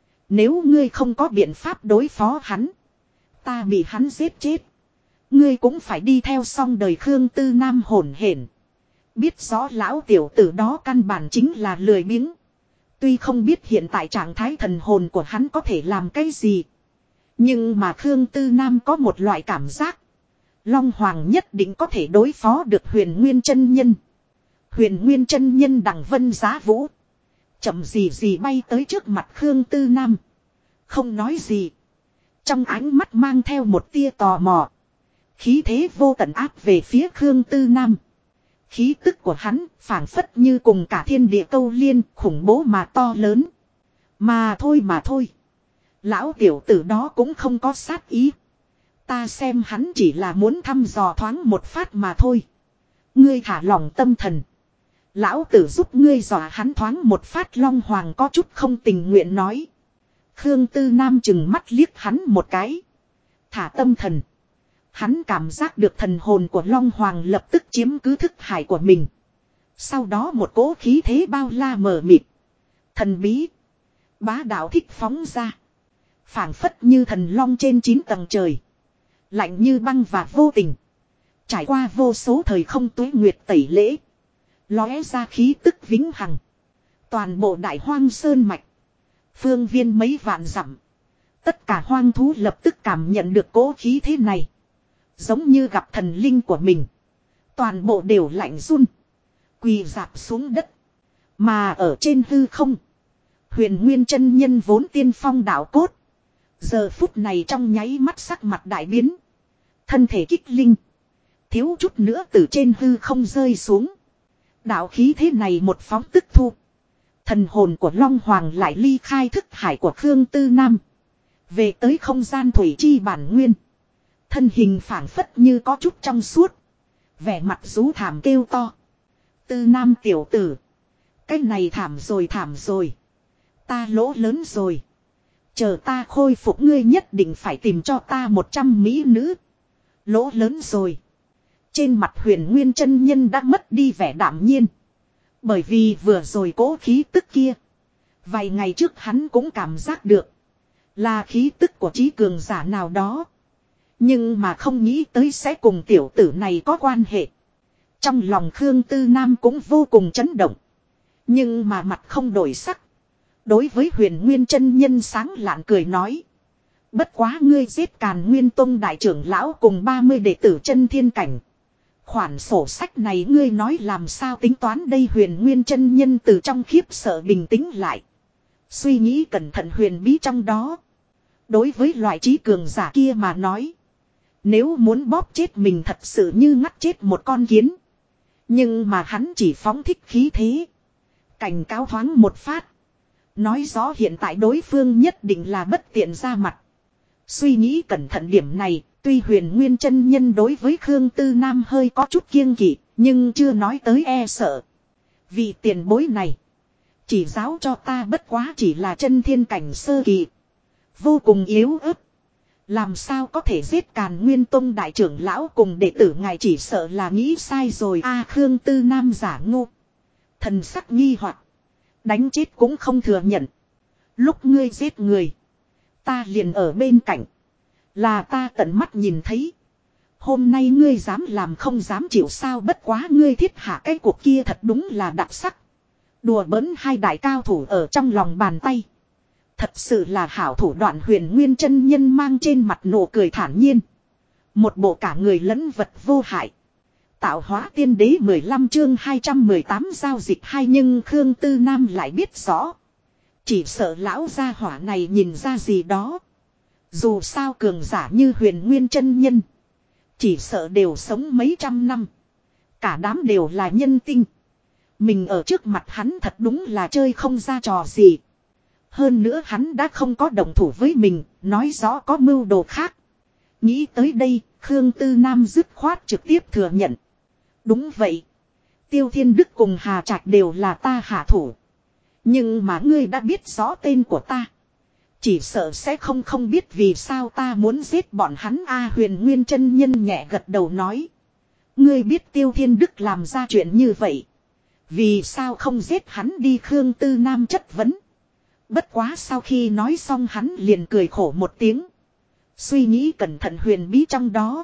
Speaker 1: Nếu ngươi không có biện pháp đối phó hắn. Ta bị hắn giết chết. Ngươi cũng phải đi theo xong đời. Khương Tư Nam hổn hển. Biết rõ lão tiểu tử đó căn bản chính là lười biếng. Tuy không biết hiện tại trạng thái thần hồn của hắn có thể làm cái gì. Nhưng mà Khương Tư Nam có một loại cảm giác. Long Hoàng nhất định có thể đối phó được Huyền Nguyên chân nhân. Huyền Nguyên chân nhân đằng Vân Giá Vũ. Chậm gì bay tới trước mặt Khương Tư Nam. Không nói gì. Trong ánh mắt mang theo một tia tò mò. Khí thế vô tận áp về phía Khương Tư Nam. Khí tức của hắn phảng phất như cùng cả thiên địa câu liên, khủng bố mà to lớn. Mà thôi. Lão tiểu tử đó cũng không có sát ý. Ta xem hắn chỉ là muốn thăm dò thoáng một phát mà thôi. Ngươi thả lòng tâm thần. Lão tử giúp ngươi dò hắn thoáng một phát. Long Hoàng có chút không tình nguyện nói. Khương Tư Nam chừng mắt liếc hắn một cái. Thả tâm thần. Hắn cảm giác được thần hồn của Long Hoàng lập tức chiếm cứ thức hải của mình. Sau đó một cỗ khí thế bao la mờ mịt. Thần bí. Bá đạo thích phóng ra. Phảng phất như thần long trên 9 tầng trời. Lạnh như băng và vô tình. Trải qua vô số thời không tuế nguyệt tẩy lễ. Lóe ra khí tức vĩnh hằng. Toàn bộ đại hoang sơn mạch. Phương viên mấy vạn dặm. Tất cả hoang thú lập tức cảm nhận được cỗ khí thế này. Giống như gặp thần linh của mình. Toàn bộ đều lạnh run. Quỳ rạp xuống đất. Mà ở trên hư không. Huyền Nguyên chân nhân vốn tiên phong đạo cốt. Giờ phút này trong nháy mắt sắc mặt đại biến. Thân thể kích linh. Thiếu chút nữa từ trên hư không rơi xuống. Đạo khí thế này một phóng tức thu. Thần hồn của Long Hoàng lại ly khai thức hải của Khương Tư Nam. Về tới không gian thủy chi bản nguyên. Thân hình phảng phất như có chút trong suốt. Vẻ mặt rú thảm kêu to. Tư Nam tiểu tử. Cái này thảm rồi. Ta lỗ lớn rồi. Chờ ta khôi phục ngươi nhất định phải tìm cho ta 100 mỹ nữ. Lỗ lớn rồi. Trên mặt Huyền Nguyên chân nhân đã mất đi vẻ đạm nhiên. Bởi vì vừa rồi cố khí tức kia. Vài ngày trước hắn cũng cảm giác được. Là khí tức của trí cường giả nào đó. Nhưng mà không nghĩ tới sẽ cùng tiểu tử này có quan hệ. Trong lòng Khương Tư Nam cũng vô cùng chấn động. Nhưng mà mặt không đổi sắc. Đối với Huyền Nguyên chân nhân sáng lạn cười nói. Bất quá ngươi giết Càn Nguyên Tông đại trưởng lão cùng 30 đệ tử chân thiên cảnh. Khoản sổ sách này ngươi nói làm sao tính toán đây? Huyền Nguyên chân nhân từ trong khiếp sợ bình tĩnh lại. Suy nghĩ cẩn thận huyền bí trong đó. Đối với loại trí cường giả kia mà nói. Nếu muốn bóp chết mình thật sự như ngắt chết một con kiến. Nhưng mà hắn chỉ phóng thích khí thế. Cảnh cáo thoáng một phát. Nói rõ hiện tại đối phương nhất định là bất tiện ra mặt. Suy nghĩ cẩn thận điểm này, tuy Huyền Nguyên chân nhân đối với Khương Tư Nam hơi có chút kiêng kỵ, nhưng chưa nói tới e sợ. Vì tiền bối này, chỉ giáo cho ta bất quá chỉ là chân thiên cảnh sơ kỳ. Vô cùng yếu ớt. Làm sao có thể giết Càn Nguyên Tông đại trưởng lão cùng đệ tử ngài, chỉ sợ là nghĩ sai rồi a. Khương Tư Nam giả ngu. Thần sắc nghi hoặc. Đánh chết cũng không thừa nhận. Lúc ngươi giết người. Ta liền ở bên cạnh. Là ta tận mắt nhìn thấy. Hôm nay ngươi dám làm không dám chịu sao, bất quá ngươi thiết hạ cái cuộc kia thật đúng là đặc sắc. Đùa bỡn hai đại cao thủ ở trong lòng bàn tay. Thật sự là hảo thủ đoạn. Huyền Nguyên chân nhân mang trên mặt nụ cười thản nhiên. Một bộ cả người lẫn vật vô hại. Tạo hóa tiên đế 15 chương 218 giao dịch hay, nhưng Khương Tư Nam lại biết rõ. Chỉ sợ lão gia hỏa này nhìn ra gì đó. Dù sao cường giả như Huyền Nguyên chân nhân. Chỉ sợ đều sống mấy trăm năm. Cả đám đều là nhân tinh. Mình ở trước mặt hắn thật đúng là chơi không ra trò gì. Hơn nữa hắn đã không có động thủ với mình, nói rõ có mưu đồ khác. Nghĩ tới đây, Khương Tư Nam dứt khoát trực tiếp thừa nhận. Đúng vậy. Tiêu Thiên Đức cùng Hà Trạch đều là ta hạ thủ. Nhưng mà ngươi đã biết rõ tên của ta. Chỉ sợ sẽ không biết vì sao ta muốn giết bọn hắn a. Huyền Nguyên chân nhân nhẹ gật đầu nói. Ngươi biết Tiêu Thiên Đức làm ra chuyện như vậy. Vì sao không giết hắn đi, Khương Tư Nam chất vấn. Bất quá sau khi nói xong hắn liền cười khổ một tiếng. Suy nghĩ cẩn thận huyền bí trong đó.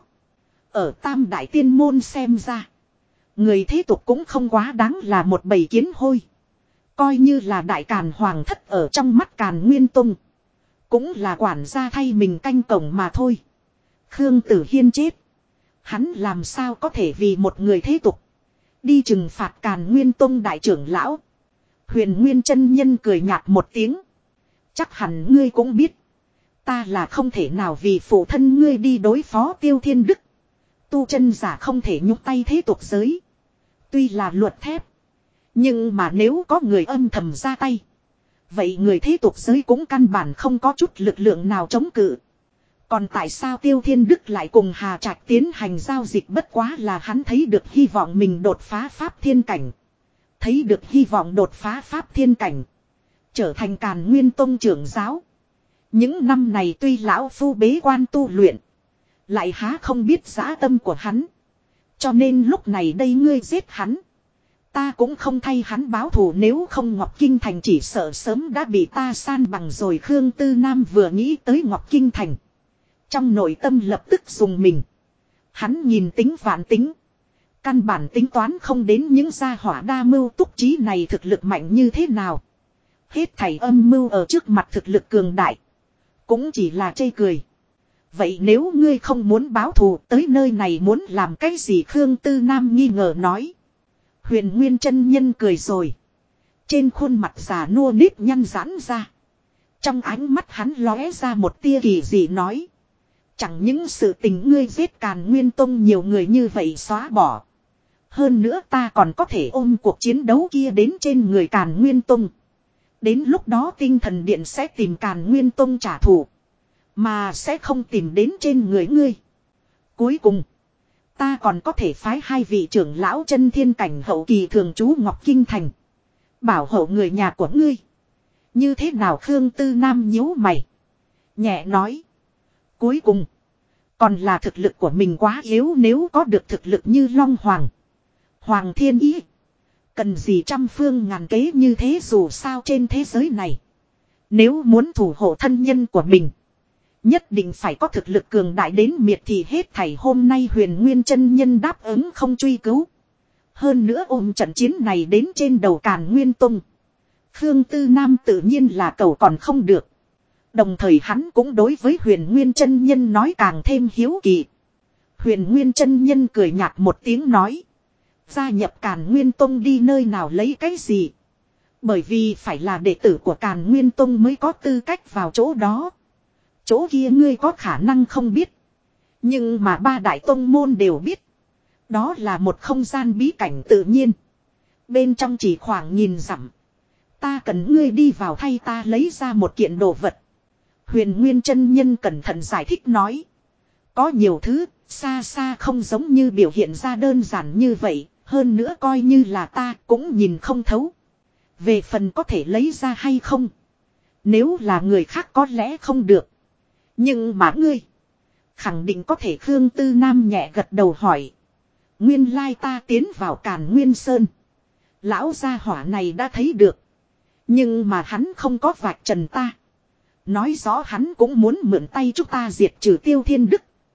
Speaker 1: Ở Tam Đại Tiên Môn xem ra. Người thế tục cũng không quá đáng là một bầy kiến hôi. Coi như là Đại Càn Hoàng thất ở trong mắt Càn Nguyên Tông. Cũng là quản gia thay mình canh cổng mà thôi. Khương Tử Hiên chết. Hắn làm sao có thể vì một người thế tục đi trừng phạt Càn Nguyên Tông đại trưởng lão. Huyền Nguyên chân nhân cười nhạt một tiếng. Chắc hẳn ngươi cũng biết. Ta là không thể nào vì phụ thân ngươi đi đối phó Tiêu Thiên Đức. Tu chân giả không thể nhúc tay thế tục giới. Tuy là luật thép. Nhưng mà nếu có người âm thầm ra tay. Vậy người thế tục giới cũng căn bản không có chút lực lượng nào chống cự. Còn tại sao Tiêu Thiên Đức lại cùng Hà Trạch tiến hành giao dịch, bất quá là hắn thấy được hy vọng mình đột phá pháp thiên cảnh. Thấy được hy vọng đột phá pháp thiên cảnh. Trở thành Càn Nguyên Tông trưởng giáo. Những năm này tuy lão phu bế quan tu luyện. Lại há không biết dã tâm của hắn. Cho nên lúc này đây ngươi giết hắn. Ta cũng không thay hắn báo thù, nếu không Ngọc Kinh Thành chỉ sợ sớm đã bị ta san bằng rồi. Khương Tư Nam vừa nghĩ tới Ngọc Kinh Thành. Trong nội tâm lập tức dùng mình. Hắn nhìn tính vạn tính. Căn bản tính toán không đến những gia hỏa đa mưu túc trí này thực lực mạnh như thế nào. Hết thảy âm mưu ở trước mặt thực lực cường đại. Cũng chỉ là chê cười. Vậy nếu ngươi không muốn báo thù, tới nơi này muốn làm cái gì? Khương Tư Nam nghi ngờ nói. Huyền Nguyên chân nhân cười rồi. Trên khuôn mặt già nua nếp nhăn giãn ra. Trong ánh mắt hắn lóe ra một tia kỳ dị nói. Chẳng những sự tình ngươi giết Càn Nguyên Tông nhiều người như vậy xóa bỏ. Hơn nữa ta còn có thể ôm cuộc chiến đấu kia đến trên người Càn Nguyên Tông. Đến lúc đó Tinh Thần Điện sẽ tìm Càn Nguyên Tông trả thù. Mà sẽ không tìm đến trên người ngươi. Cuối cùng. Ta còn có thể phái hai vị trưởng lão chân thiên cảnh hậu kỳ thường trú Ngọc Kinh Thành. Bảo hộ người nhà của ngươi. Như thế nào? Khương Tư Nam nhíu mày. Nhẹ nói. Cuối cùng. Còn là thực lực của mình quá yếu, nếu có được thực lực như Long Hoàng. Hoàng Thiên Ý. Cần gì trăm phương ngàn kế như thế, dù sao trên thế giới này. Nếu muốn thủ hộ thân nhân của mình. Nhất định phải có thực lực cường đại đến miệt thì hết thảy. Hôm nay Huyền Nguyên chân nhân đáp ứng không truy cứu. Hơn nữa ôm trận chiến này đến trên đầu Càn Nguyên Tông. Khương Tư Nam tự nhiên là cầu còn không được. Đồng thời hắn cũng đối với Huyền Nguyên chân nhân nói càng thêm hiếu kỳ. Huyền Nguyên chân nhân cười nhạt một tiếng nói. Gia nhập Càn Nguyên Tông đi nơi nào lấy cái gì? Bởi vì phải là đệ tử của Càn Nguyên Tông mới có tư cách vào chỗ đó. Chỗ kia ngươi có khả năng không biết. Nhưng mà ba đại tông môn đều biết. Đó là một không gian bí cảnh tự nhiên. Bên trong chỉ khoảng 1000 dặm. Ta cần ngươi đi vào thay ta lấy ra một kiện đồ vật. Huyền Nguyên chân nhân cẩn thận giải thích nói. Có nhiều thứ, xa xa không giống như biểu hiện ra đơn giản như vậy. Hơn nữa coi như là ta cũng nhìn không thấu. Về phần có thể lấy ra hay không. Nếu là người khác có lẽ không được. Nhưng mà ngươi. Khẳng định có thể. Khương Tư Nam nhẹ gật đầu hỏi. Nguyên lai ta tiến vào Càn Nguyên Sơn. Lão gia hỏa này đã thấy được. Nhưng mà hắn không có vạch trần ta. Nói rõ hắn cũng muốn mượn tay chúng ta diệt trừ Tiêu Thiên Đức.